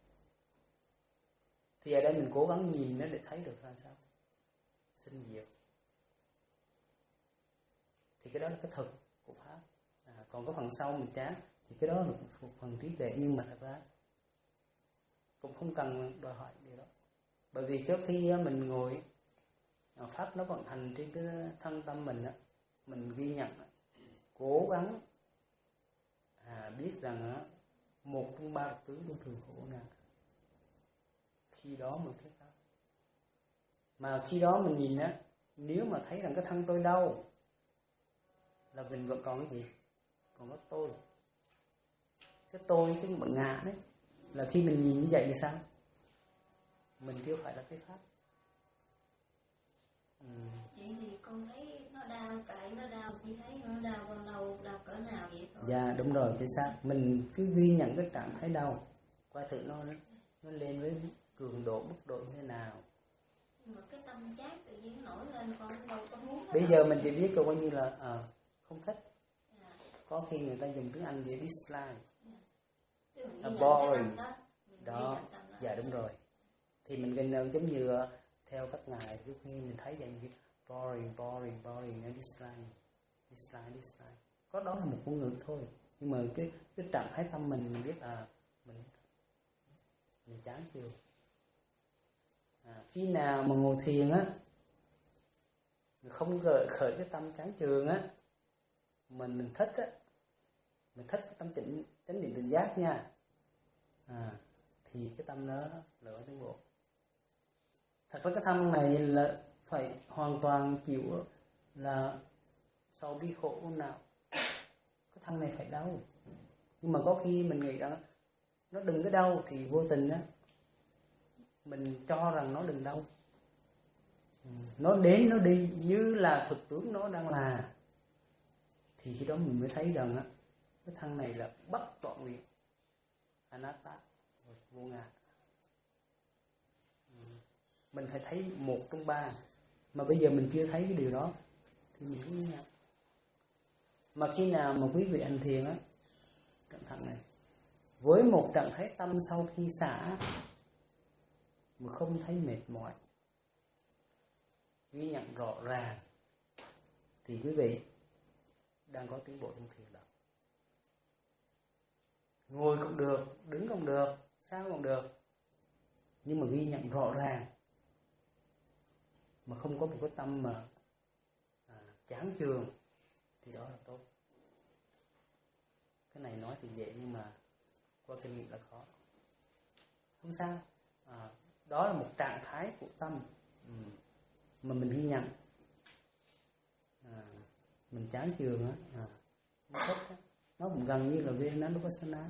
Thì ở đây mình cố gắng nhìn nó để thấy được ra sao sinh diệt. Thì cái đó là cái thực của pháp. À, còn có phần sau mình chán thì cái đó là một phần trí tuệ, nhưng mà thật ra cũng không cần đòi hỏi điều đó. Bởi vì trước khi mình ngồi pháp nó vận hành trên cái thân tâm mình á, mình ghi nhận, cố gắng à, biết rằng á, một trong ba độc tướng luôn thường khổ ngã. Khi đó mình thấy đó. Mà khi đó mình nhìn á, nếu mà thấy rằng cái thân tôi đau là mình vẫn còn cái gì? Còn có tôi. Cái tôi, cái bệnh ngã đấy, là khi mình nhìn như vậy thì sao? Mình chưa phải là cái pháp.
Ừ. Vậy thì con thấy nó đau, kệ nó đau, chỉ thấy nó đau bao lâu, đau cỡ nào vậy thôi.
Dạ đúng rồi, chính xác. Mình cứ ghi nhận cái trạng thái đau, coi thử nó nó lên với cường độ, mức độ như thế nào.
Nhưng mà cái tâm chát tự nhiên nổi lên, con đâu có muốn.
Bây giờ mình chỉ biết coi như là à, không thích. Yeah. Có khi người ta dùng tiếng Anh để dislike.
Yeah.
À, boring. Đó, đó. Dạ đúng rồi. Thì mình ghi nhận giống như theo các ngài lúc khi mình thấy vậy mình boring, boring, boring, dislike, dislike, dislike. Có đó là một ngôn ngữ thôi. Nhưng mà cái cái trạng thái tâm mình mình biết à mình mình chán chưa. À, khi nào mà ngồi thiền á, mình không gợi khởi cái tâm chán chường á, mình mình thích á, mình thích cái tâm chánh chánh niệm tỉnh giác nha, à, thì cái tâm đó là có tiến bộ. Thật ra cái tâm này là phải hoàn toàn chịu là sầu bi khổ nào, cái thân này phải đau. Nhưng mà có khi mình nghĩ rằng nó đừng có đau thì vô tình á mình cho rằng nó đừng đau. Nó đến nó đi như là thực tướng nó đang là, thì khi đó mình mới thấy rằng á cái thân này là bất toại nguyện, anatta, vô ngã. Mình phải thấy một trong ba, mà bây giờ mình chưa thấy cái điều đó thì mình cứ nhận. Mà khi nào mà quý vị hành thiền á, cẩn thận này, với một trạng thái tâm sau khi xả mà không thấy mệt mỏi, ghi nhận rõ ràng, thì quý vị đang có tiến bộ trong thiền đó. Ngồi cũng được, đứng cũng được, sao cũng được, nhưng mà ghi nhận rõ ràng, mà không có một cái tâm mà à, chán chường, thì đó là tốt. Cái này nói thì dễ nhưng mà qua kinh nghiệm là khó. Không sao, à, đó là một trạng thái của tâm ừ. mà mình ghi nhận. À, mình chán chường á, à, nó thích á, nó cũng gần như là Vedanupasana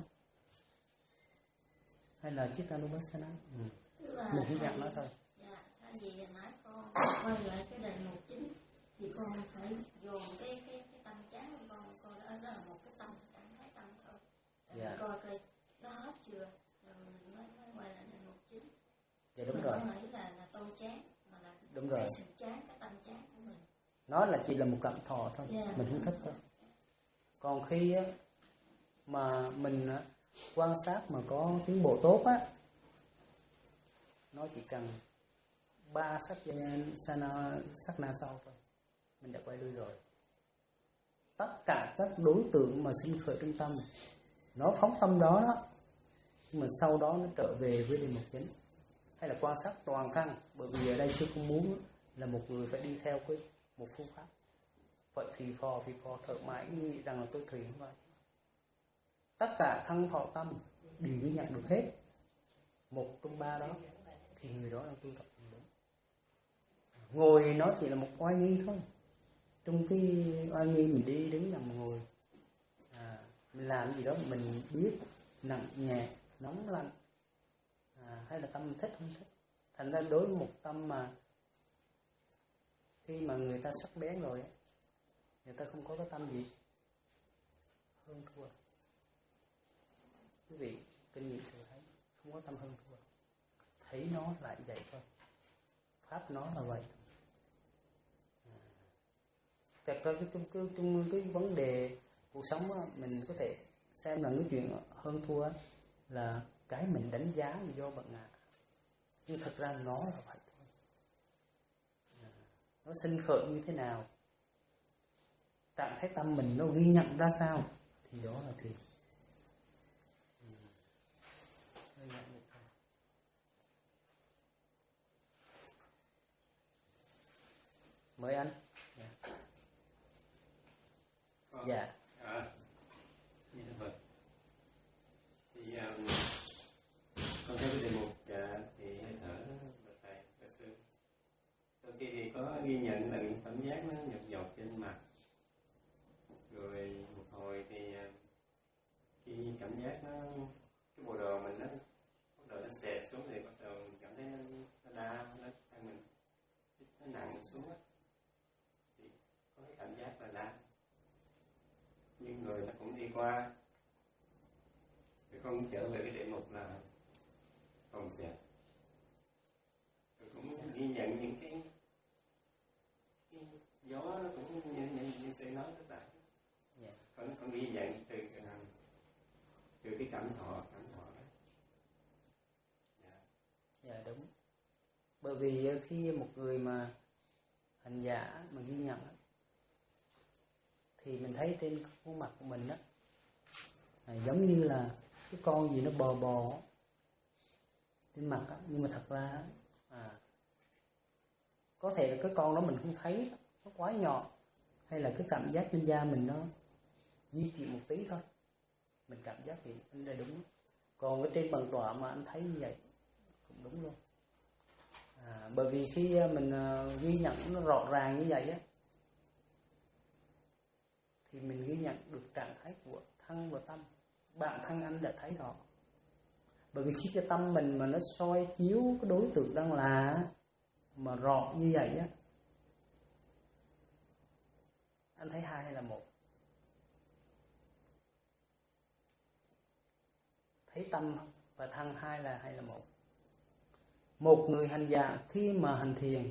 hay là Chittanupassana, ừ. mình ghi nhận nó thôi.
Dạ, thay vì hồi nãy con quay lại cái đề mục chính thì con phải dồn cái cái cái tâm chán của con, coi đó, đó là một cái tâm, trạng thái tâm thôi. Để dạ. Coi coi nó hết chưa, rồi mình mới, mới quay lại đề mục chính.
Dạ đúng
mình
rồi.
Không nghĩ là là tôi chán, mà là
đúng
cái
rồi.
sự chán, cái tâm chán của mình.
Nó là chỉ là một cảm thọ thôi, dạ. mình không thích thôi. Còn khi á, mà mình á, quan sát mà có tiến bộ tốt á, nó chỉ cần ba sắc na sắc na sau thôi, mình đã quay đuôi rồi. Tất cả các đối tượng mà sinh khởi trong tâm, nó phóng tâm đó đó, nhưng mà sau đó nó trở về với đề mục chính, hay là quan sát toàn thân. Bởi vì ở đây sư không muốn là một người phải đi theo cái một phương pháp vậy thì phò thì phò thở mãi nghĩ rằng là tôi thủy không vậy. Tất cả thân thọ tâm đều ghi nhận được hết một trong ba đó, thì người đó là tu tập đúng. Ngồi nó chỉ là một oai nghi thôi. Trong cái oai nghi mình đi đứng nằm ngồi, à, mình làm gì đó mình biết nặng nhẹ, nóng lạnh, à, hay là tâm thích không thích. Thành ra đối với một tâm mà khi mà người ta sắc bén rồi, người ta không có cái tâm gì hơn thua. Quý vị kinh nghiệm sự thấy không có tâm hơn thua, thấy nó lại vậy thôi, pháp nó là vậy. À, thật ra cái trong cái, trong cái vấn đề cuộc sống đó, mình có thể xem là cái chuyện hơn thua là cái mình đánh giá do bận ngã, nhưng thật ra nó là vậy thôi. À, nó sinh khởi như thế nào, trạng thái tâm mình nó ghi nhận ra sao, thì đó là thiền. Mời anh. Dạ.
Con,
Dạ.
À, dạ vâng. Thì um, con thấy cái đề mục dạ, thì hơi thở bạch thầy, bạch sư. Đôi khi thì có ghi nhận là những cảm giác nó nhột nhột trên mặt. Rồi một hồi thì uh, khi cảm giác nó, cái bộ đồ mình nó bắt đầu nó xẹt xuống thì bắt đầu mình cảm thấy nó, nó đau, nó thân mình nó nặng xuống á. Thì có cái cảm giác là đau. Nhưng người nó cũng đi qua. Rồi con trở về cái đề mục là phòng xẹp. Rồi cũng ghi nhận những cái, cái gió nó cũng như, như, như sư nói tất cả.
Dạ.
Con, con ghi nhận từ, từ cái cảm thọ, cảm thọ đó. Dạ.
Dạ đúng. Bởi vì khi một người mà hành giả mà ghi nhận thì mình thấy trên khuôn mặt của mình đó là giống như là cái con gì nó bò bò trên mặt đó. Nhưng mà thật ra à, có thể là cái con đó mình không thấy, nó quá nhỏ, hay là cái cảm giác trên da mình nó di chuyển một tí thôi, mình cảm giác thì anh đây đúng. Còn ở trên bằng tọa mà anh thấy như vậy cũng đúng luôn. À, bởi vì khi mình uh, ghi nhận nó rõ ràng như vậy á, thì mình ghi nhận được trạng thái của thân và tâm. Bản thân anh đã thấy rõ. Bởi vì khi cái tâm mình mà nó soi chiếu cái đối tượng đang là mà rõ như vậy á, anh thấy hai hay là một? Thấy tâm và thân hai là hay là một? Một người hành giả khi mà hành thiền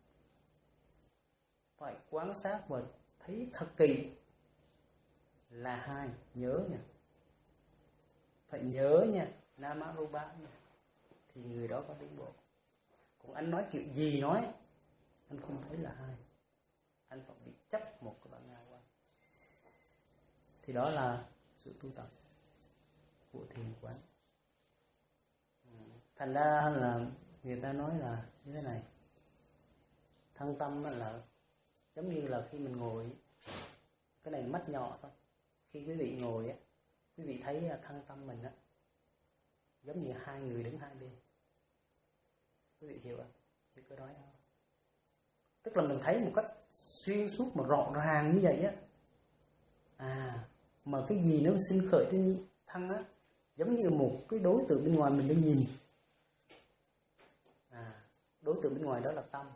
phải quan sát và thấy thật kỳ là hai. Nhớ nha, phải nhớ nha, Nama Rupa nha, thì người đó có tiến bộ. Còn anh nói kiểu gì nói, anh không thấy là hai, anh phải bị chấp một cái bản ngã quan. Thì đó là sự tu tập của thiền quán. Thành ra là người ta nói là như thế này, thân tâm là giống như là khi mình ngồi, cái này mắt nhỏ thôi. Khi quý vị ngồi á, quý vị thấy thân tâm mình á giống như hai người đứng hai bên. Quý vị hiểu không? Hiểu cái nói không? Tức là mình thấy một cách xuyên suốt mà rõ ràng như vậy á. À, mà cái gì nó sinh khởi trên thân á, giống như một cái đối tượng bên ngoài mình đang nhìn. À, đối tượng bên ngoài đó là tâm,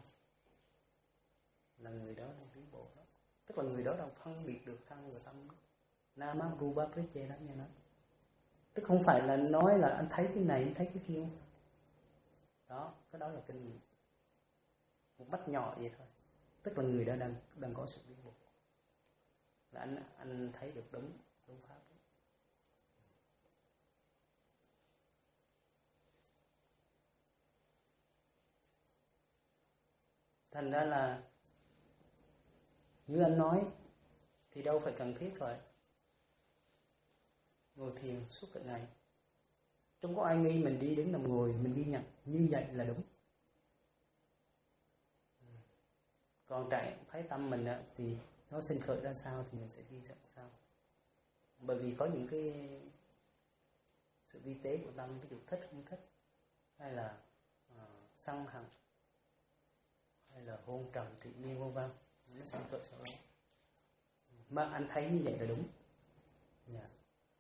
là người đó đang tiến bộ đó. Tức là người đó đang phân biệt được thân và tâm đó. Nama Rupa Priche đó nha nó. Tức không phải là nói là anh thấy cái này, anh thấy cái kia không. Đó, cái đó là kinh nghiệm. Một mắt nhỏ vậy thôi. Tức là người đó đang đang có sự tiến bộ. Là anh anh thấy được đúng đúng pháp. Thành ra là như anh nói thì đâu phải cần thiết rồi. Ngồi thiền suốt cả ngày, không có ai nghi mình đi đứng nằm ngồi, mình ghi nhận như vậy là đúng. Còn trạng thấy tâm mình á, thì nó sinh khởi ra sao thì mình sẽ ghi nhận sao. Bởi vì có những cái sự vi tế của tâm, ví dụ thích không thích, hay là uh, sân hận, hay là hôn trầm thị miên vân vân, nó sinh khởi sau đó. Mà anh thấy như vậy là đúng. Yeah.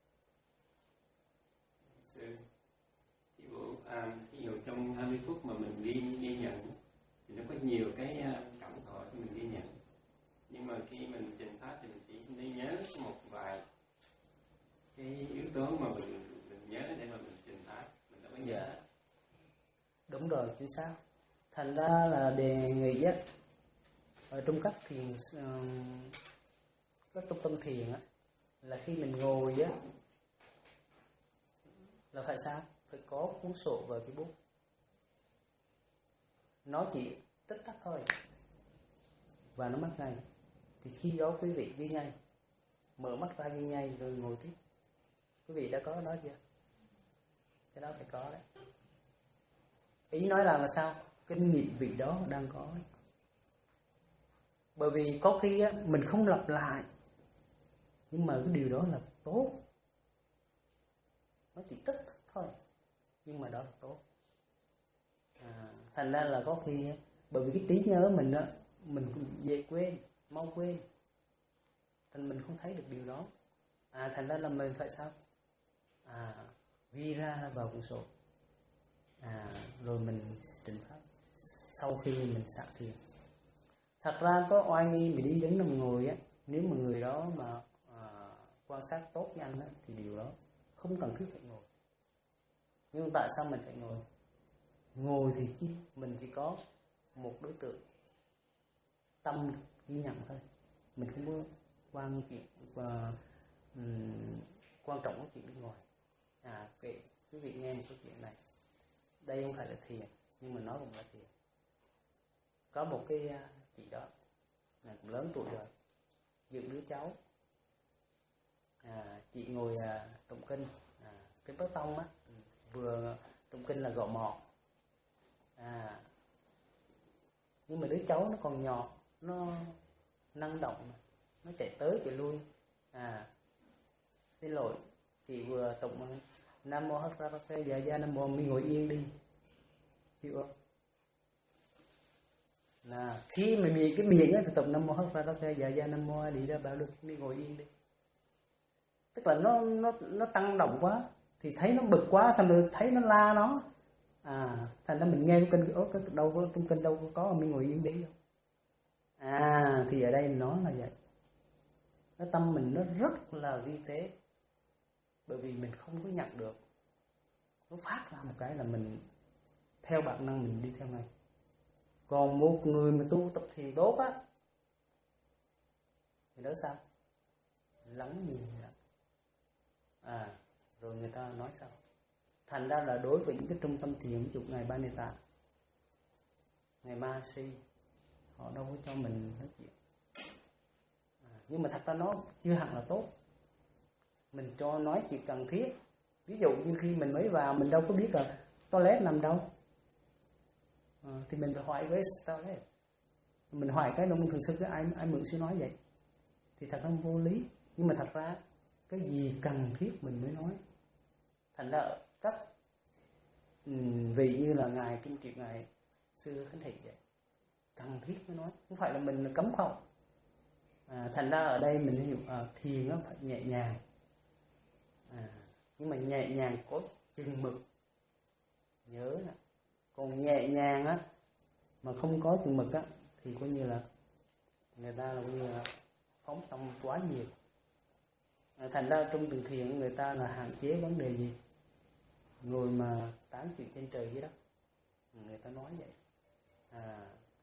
Sư, ví dụ, à, ví dụ trong hai mươi phút mà mình ghi, ghi nhận thì nó có nhiều cái cảm thọ cho mình ghi nhận. Nhưng mà khi mình trình pháp thì mình chỉ nên nhớ một vài cái yếu tố mà mình, mình nhớ để mà mình trình pháp, mình đã mới nhớ.
Dạ. Đúng rồi, chính xác. Thành ra là đề nghị á, ở trong các thiền, các trung tâm thiền á, là khi mình ngồi á, là phải sao? Phải có cuốn sổ và cái bút. Nó chỉ tích tắc thôi và nó mất ngay. Thì khi đó quý vị ghi ngay, mở mắt ra ghi ngay rồi ngồi tiếp. Quý vị đã có cái đó chưa? Cái đó phải có đấy. Ý nói là là sao? Kinh nghiệm vị đó đang có. Bởi vì có khi á, mình không lặp lại, nhưng mà cái điều đó là tốt. Nó chỉ tức thôi, nhưng mà đó là tốt. À, thành ra là có khi á, bởi vì cái trí nhớ mình á, mình cũng dễ quên, mau quên, thành mình không thấy được điều đó. À, thành ra là mình phải sao? À, ghi ra vào cuốn sổ, à, rồi mình trình pháp sau khi mình xả thiền. Thật ra có oai nghi mình đi đứng nằm ngồi á, nếu mà người đó mà à, quan sát tốt với anh á, thì điều đó không cần thiết phải ngồi. Nhưng tại sao mình phải ngồi? Ngồi thì chi? Mình chỉ có một đối tượng tâm ghi nhận thôi, mình không có quan chuyện và um, quan trọng cái chuyện bên ngoài. À, kệ quý vị nghe một cái chuyện này, đây không phải là thiền, nhưng mà nó cũng là thiền. Có một cái chị đó, à, cũng lớn tuổi rồi, dựng đứa cháu, à, chị ngồi à, tụng kinh, à, cái bớt tông á, vừa tụng kinh là gõ mỏ, à, nhưng mà đứa cháu nó còn nhỏ, nó năng động, nó chạy tới chạy lui, à, xin lỗi, chị vừa tụng Nam Mô Hắc Ra Bát Thế Dạ Dạ Nam Mô, mình ngồi yên đi, hiểu không? Là khi mà miệng cái miệng á thì tụng Nam Mô Hắc Ra Bát Thế Dạ Dạ Nam Mô A Di Đà Bảo Lực, mình ngồi yên đi. Tức là nó nó nó tăng động quá, thì thấy nó bực quá, thành ra thấy nó la nó, à, thành ra mình nghe cái kinh, ố cái đâu có trong kinh đâu có mình ngồi yên đi đâu. À, thì ở đây mình nói là vậy. Cái tâm mình nó rất là vi tế, bởi vì mình không có nhận được, nó phát ra một cái là mình theo bản năng mình đi theo ngay. Còn một người mà tu tập thiền tốt á, thì đó sao? Lắng nhìn vậy. À, rồi người ta nói sao? Thành ra là đối với những cái trung tâm thiền, ví dụ ngày Ba Nê Tạng, ngày Ma Si, họ đâu có cho mình nói chuyện. À, nhưng mà thật ra nó chưa hẳn là tốt. Mình cho nói chuyện cần thiết. Ví dụ như khi mình mới vào, mình đâu có biết là toilet nằm đâu, à, thì mình phải hỏi với toilet. Mình hỏi cái đông thường sư cái ai ai mượn sư nói vậy, thì thật ra vô lý. Nhưng mà thật ra cái gì cần thiết mình mới nói. Thành ra các vị như là ngài Kim Triệt, ngài sư Khánh Thị vậy, cần thiết mới nói, không phải là mình cấm không. À, thành ra ở đây mình hiểu à, thiền nó phải nhẹ nhàng, à, nhưng mà nhẹ nhàng có chừng mực, nhớ nè. Còn nhẹ nhàng á mà không có chừng mực á thì coi như là người ta là coi như là phóng tâm quá nhiều. À, thành ra trong từng thiền người ta là hạn chế vấn đề gì? Ngồi mà tán chuyện trên trời dưới đất, người ta nói vậy. À,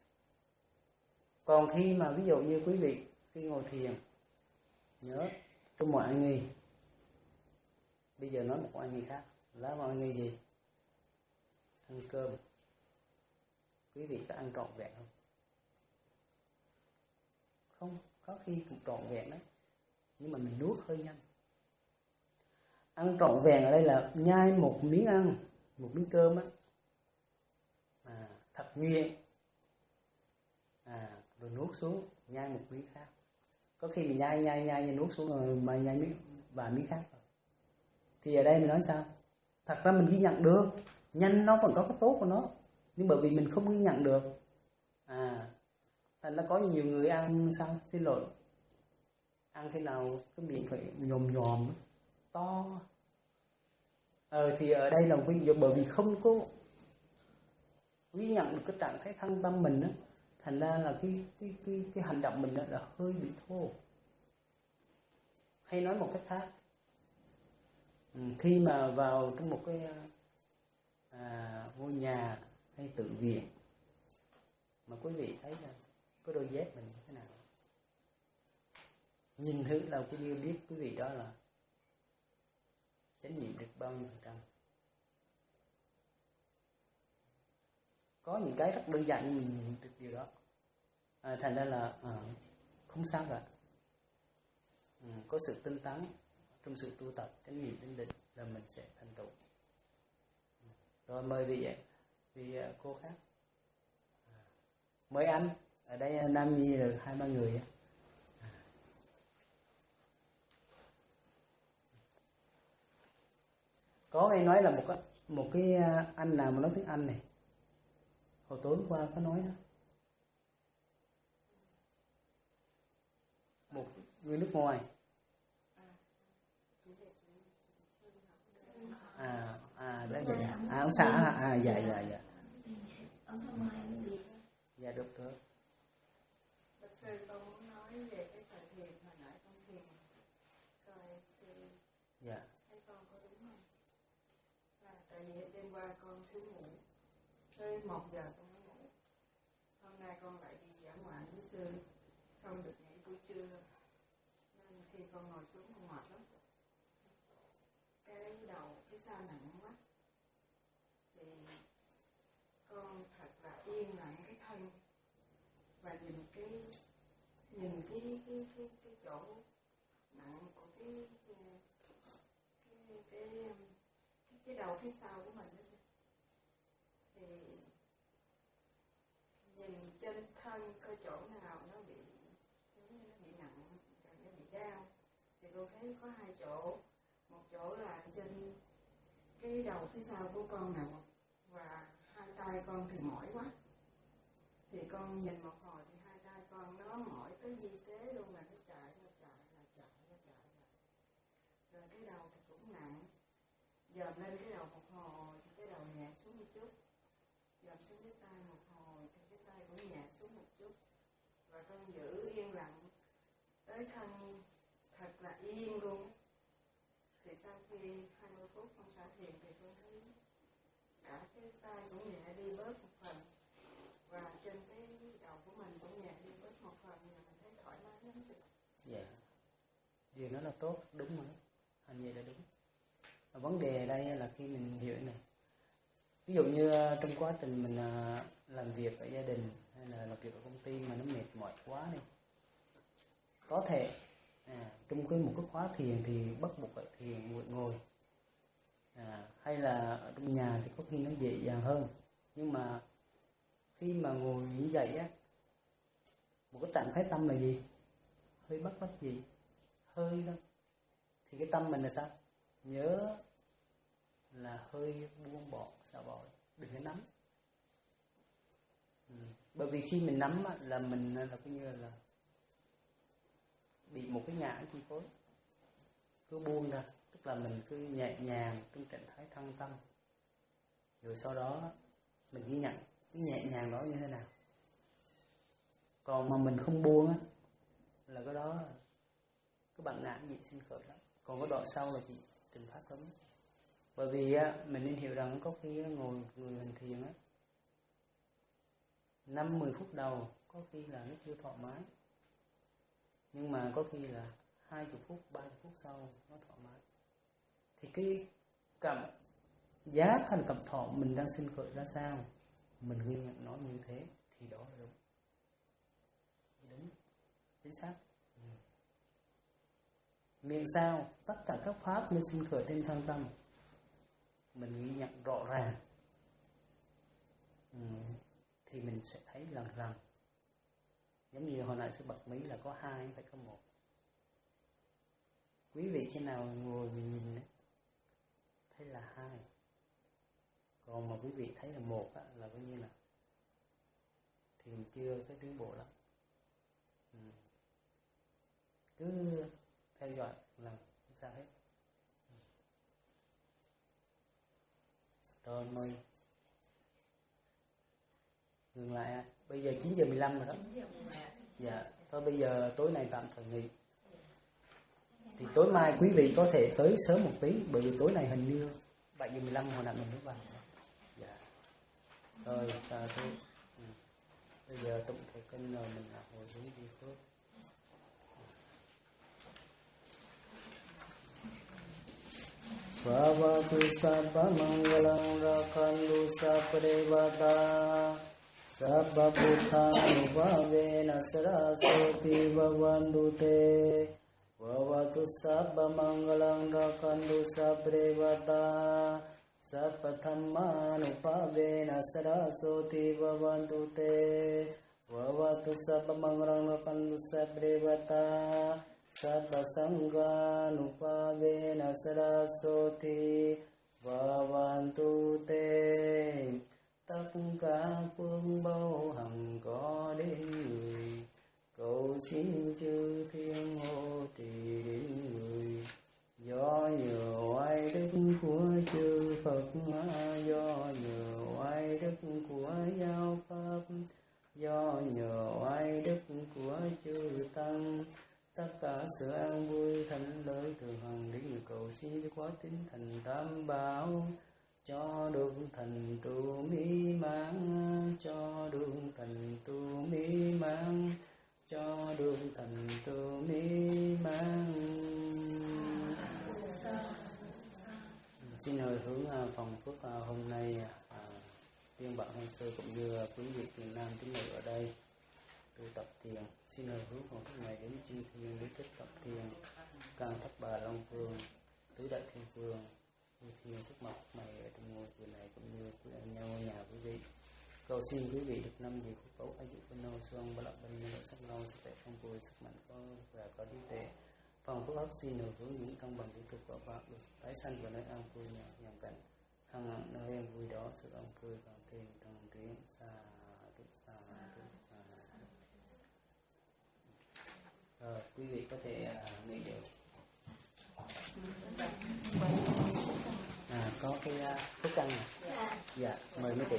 còn khi mà ví dụ như quý vị khi ngồi thiền, nhớ trong mọi anh nghi, bây giờ nói một anh nghi khác, là mọi anh nghi gì? Ăn cơm, quý vị có ăn trọn vẹn không? Không, có khi cũng trọn vẹn đấy, nhưng mà mình nuốt hơi nhanh. Ăn trọn vẹn ở đây là nhai một miếng ăn, một miếng cơm á, à, thật nguyện, à, rồi nuốt xuống, nhai một miếng khác. Có khi mình nhai nhai nhai nuốt xuống rồi mà nhai miếng vài miếng khác rồi. Thì ở đây mình nói sao? Thật ra mình ghi nhận được, nhanh nó vẫn có cái tốt của nó, nhưng bởi vì mình không ghi nhận được, à, thành ra có nhiều người ăn sao? Xin lỗi, ăn thế nào cái miệng phải nhòm nhòm to. Ờ thì ở đây là ví dụ bởi vì không có ghi nhận được cái trạng thái thân tâm mình á, thành ra là cái cái cái cái hành động mình đó là hơi bị thô. Hay nói một cách khác, ừ, khi mà vào trong một cái à, ngôi nhà hay tự viện mà quý vị thấy là có đôi dép mình như thế nào, nhìn thử là cũng như biết quý vị đó là chánh niệm được bao nhiêu phần trăm. Có những cái rất đơn giản nhưng mình nhìn được điều đó, à, thành ra là à, không sao cả. Ừ, có sự tinh tấn trong sự tu tập chánh niệm đến định là mình sẽ thành tựu. Rồi mời vị vị cô khác, à, mời anh Ở đây nam nhi rồi hai ba người á. Có nghe nói là một cái, một cái anh nào mà nói tiếng Anh này, hồi tối qua có nói đó, một người nước ngoài. À, à, đấy vậy. À, ông xã, à, à, dạ, dạ, dạ. Dạ, được, được.
Bạch sư, con muốn nói về cái thời thiền hồi nãy con thiền, coi sư
Dạ.
thấy con có đúng không? À, tại vì đêm qua con thiếu ngủ, tới một giờ con mới ngủ. Hôm nay con lại đi dã ngoại với sư, không được nghỉ buổi trưa, nên khi con ngồi xuống con mệt lắm. Cái đầu phía sau nặng quá, thì con thật là yên lặng cái thân và nhìn cái nhìn cái cái cái cái chỗ nặng của cái cái cái cái, cái, cái đầu phía sau của mình đó. Thì nhìn trên thân coi chỗ nào nó bị nó bị nặng, nó bị đau, thì con thấy có hai chỗ, một chỗ là trên cái đầu phía sau của con nặng và hai tay con thì mỏi quá. Thì con nhìn một hồi thì hai tay con nó mỏi tới vi tế luôn, là nó chạy nó chạy là chạy nó chạy là. Rồi cái đầu thì cũng nặng, dòm lên cái đầu một hồi thì cái đầu nhẹ xuống một chút, dòm xuống cái tay một hồi thì cái tay cũng nhẹ xuống một chút, và con giữ yên lặng tới thân thật là yên luôn. Thì sau khi hai mươi phút con xả thiền thì con thấy cả cái tay cũng nhẹ đi bớt một phần, và trên cái đầu của mình cũng nhẹ đi bớt một phần, và mình thấy thoải mái lắm rồi.
Dạ. Điều đó là tốt, đúng rồi. Hành vậy là đúng. Và vấn đề ở đây là khi mình hiểu này, ví dụ như trong quá trình mình làm việc ở gia đình hay là làm việc ở công ty mà nó mệt mỏi quá đi, có thể à, trong cái một cái khóa thiền thì bắt buộc phải thiền ngồi ngồi à, hay là ở trong nhà thì có khi nó dễ dàng hơn. Nhưng mà khi mà ngồi như vậy á, một cái trạng thái tâm là gì? Hơi bắt bắt gì? Hơi thôi. Thì cái tâm mình là sao? Nhớ là hơi buông bỏ, xả bỏ, đừng có nắm. Ừ. Bởi vì khi mình nắm á, là mình là coi như là bị một cái ngã chi phối. Cứ buông ra, tức là mình cứ nhẹ nhàng trong trạng thái thân tâm. Rồi sau đó mình ghi nhận cái nhẹ nhàng đó như thế nào. Còn mà mình không buông á, là cái đó cái bạn nạn gì sinh khởi lắm. Còn cái đoạn sau là chị trình phát lắm. Bởi vì á, mình nên hiểu rằng có khi á, ngồi người hành thiền á, năm mười phút đầu có khi là nó chưa thoải mái, nhưng mà có khi là hai mươi phút, ba mươi phút sau nó thoải mái. Thì cái cảm giác thành cảm thọ mình đang sinh khởi ra sao, mình ghi nhận nó như thế thì đó là đúng. Đúng, chính xác. Ừ. Miệng sao tất cả các pháp nên sinh khởi trên thân tâm, mình ghi nhận rõ ràng, ừ. thì mình sẽ thấy lần lần. Giống như hồi nãy sư bật mí là có hai, phải có một. Quý vị khi nào ngồi mình nhìn ấy, thấy là hai. Còn mà quý vị thấy là một á, là coi như là thì mình chưa cái tiến bộ lắm. Ừ. Cứ theo dõi là không sao hết. Ừ. Rồi mời. Ngừng lại. Bây giờ chín giờ mười lăm rồi đó. Dạ. Thôi bây giờ tối nay tạm thời nghỉ. Thì tối mai quý vị có thể tới sớm một tí, bởi vì tối này hình như bảy giờ mười lăm hồi nào mình mới vào. Dạ. Rồi, chào tôi. Ừ. Bây giờ tụng thể kinh rồi mình hồi hướng đi phước. Bhavatu sabba mangalam rakhantu sapadevata sabba buddhanubhavena saraswati bhavantu te Bhavatu sabba mangalam rakhantu sapadevata sabba dhammanupavena saraswati bhavantu te Vavatu sabba mangalang lakantu sabba devata sabba sangha nupavena sarasoti Vavantu te tất cả phương bao hằng có đến người cầu xin chư thiên hộ trì đến người do nhờ oai đức của chư Phật do nhờ oai đức của giáo pháp do nhờ oai đức của chư tăng tất cả sự an vui thánh lợi thường hằng đến người cầu xin cho quá tín thành tam bảo cho được thành tựu mỹ mãn cho được thành tựu mỹ mãn cho được thành tựu mỹ mãn. Xin hồi hướng phòng phước hôm nay tiên bạn Hoan Sư cũng như quý vị miền Nam tín nữ ở đây tu tập thiền. Xin hồi hướng phòng phước này đến chư thiên lý tích tập thiền can thất bà long vương tứ đại thiên vương chư thiên phúc mộc mày ở trong ngôi chùa này cũng như quý anh nhau nhà quý vị. Cầu xin quý vị được năm điều phúc báu ai dụ phân nô xuân ba lọc bên nhân sắc lâu sức khỏe phong vui sức mạnh có và có trí tuệ. Phòng phước hấp xin hồi hướng những thân bằng kỹ thuật của Pháp được tái sanh và nơi an vui nhà nhằm cảnh hằng nơi an vui đó sự an vui càng thêm tăng tiến xa tự xa tự xa. Rồi quý vị có thể uh, nghĩ đều. À, có cái uh, thuốc căn này. Dạ. Dạ, mời mấy chị.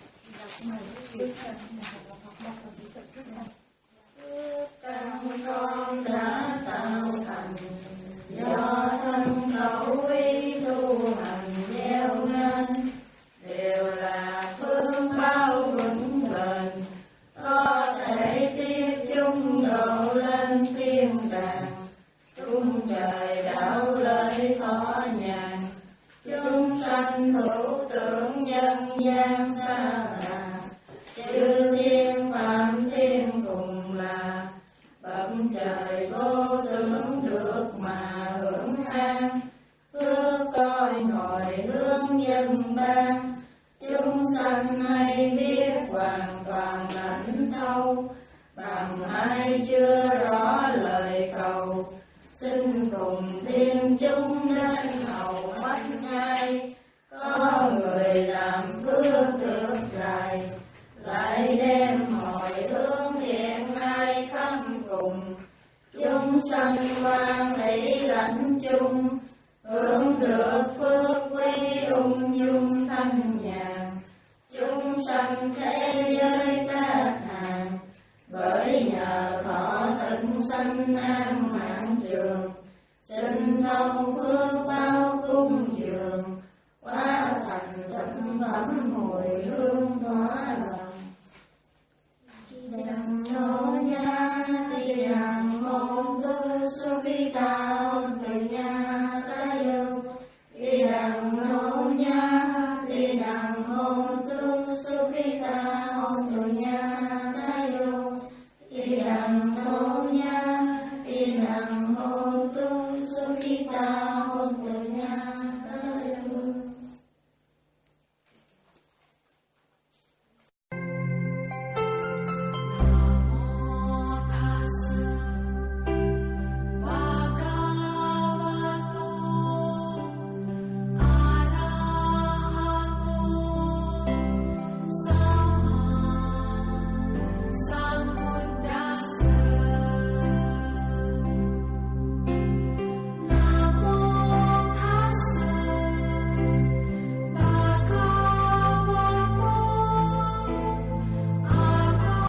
Căn con đã tạo thành do thân khẩu ý tu hành gieo nên đều là phương bao vững bền có thể tiếp chung độ lên thiên đàng chung trời đạo lợi thọ nhàn chúng sanh hữu tưởng nhân gian xa lạ chư thiên phạm thiên cùng là bậc trời vô tưởng được mà hưởng an phước coi ngồi hướng dân ban chúng sanh hay biết hoàn toàn lãnh thâu bằng ai chưa rõ lời cầu xin cùng thiên chúng đến hầu bách ai có người làm phước được rài lại đem hồi hướng hiện ai khắp cùng chúng sanh quan hỷ lãnh chung hưởng được phước quý ung dung thanh nhàn chúng sanh thế giới các hàng bởi nhờ thọ tận sanh an mạng trường xin thâu phước bao cung dường hóa thành thực phẩm hồi hương thỏa lòng đằng nô nha ti đằng hôn tư su vi ta hôn từ nha ta yêu ti đằng nô nha ti đằng hôn tư su vi ta hôn từ nha ta yêu ti đằng nô nha ti đằng hôn tư su vi ta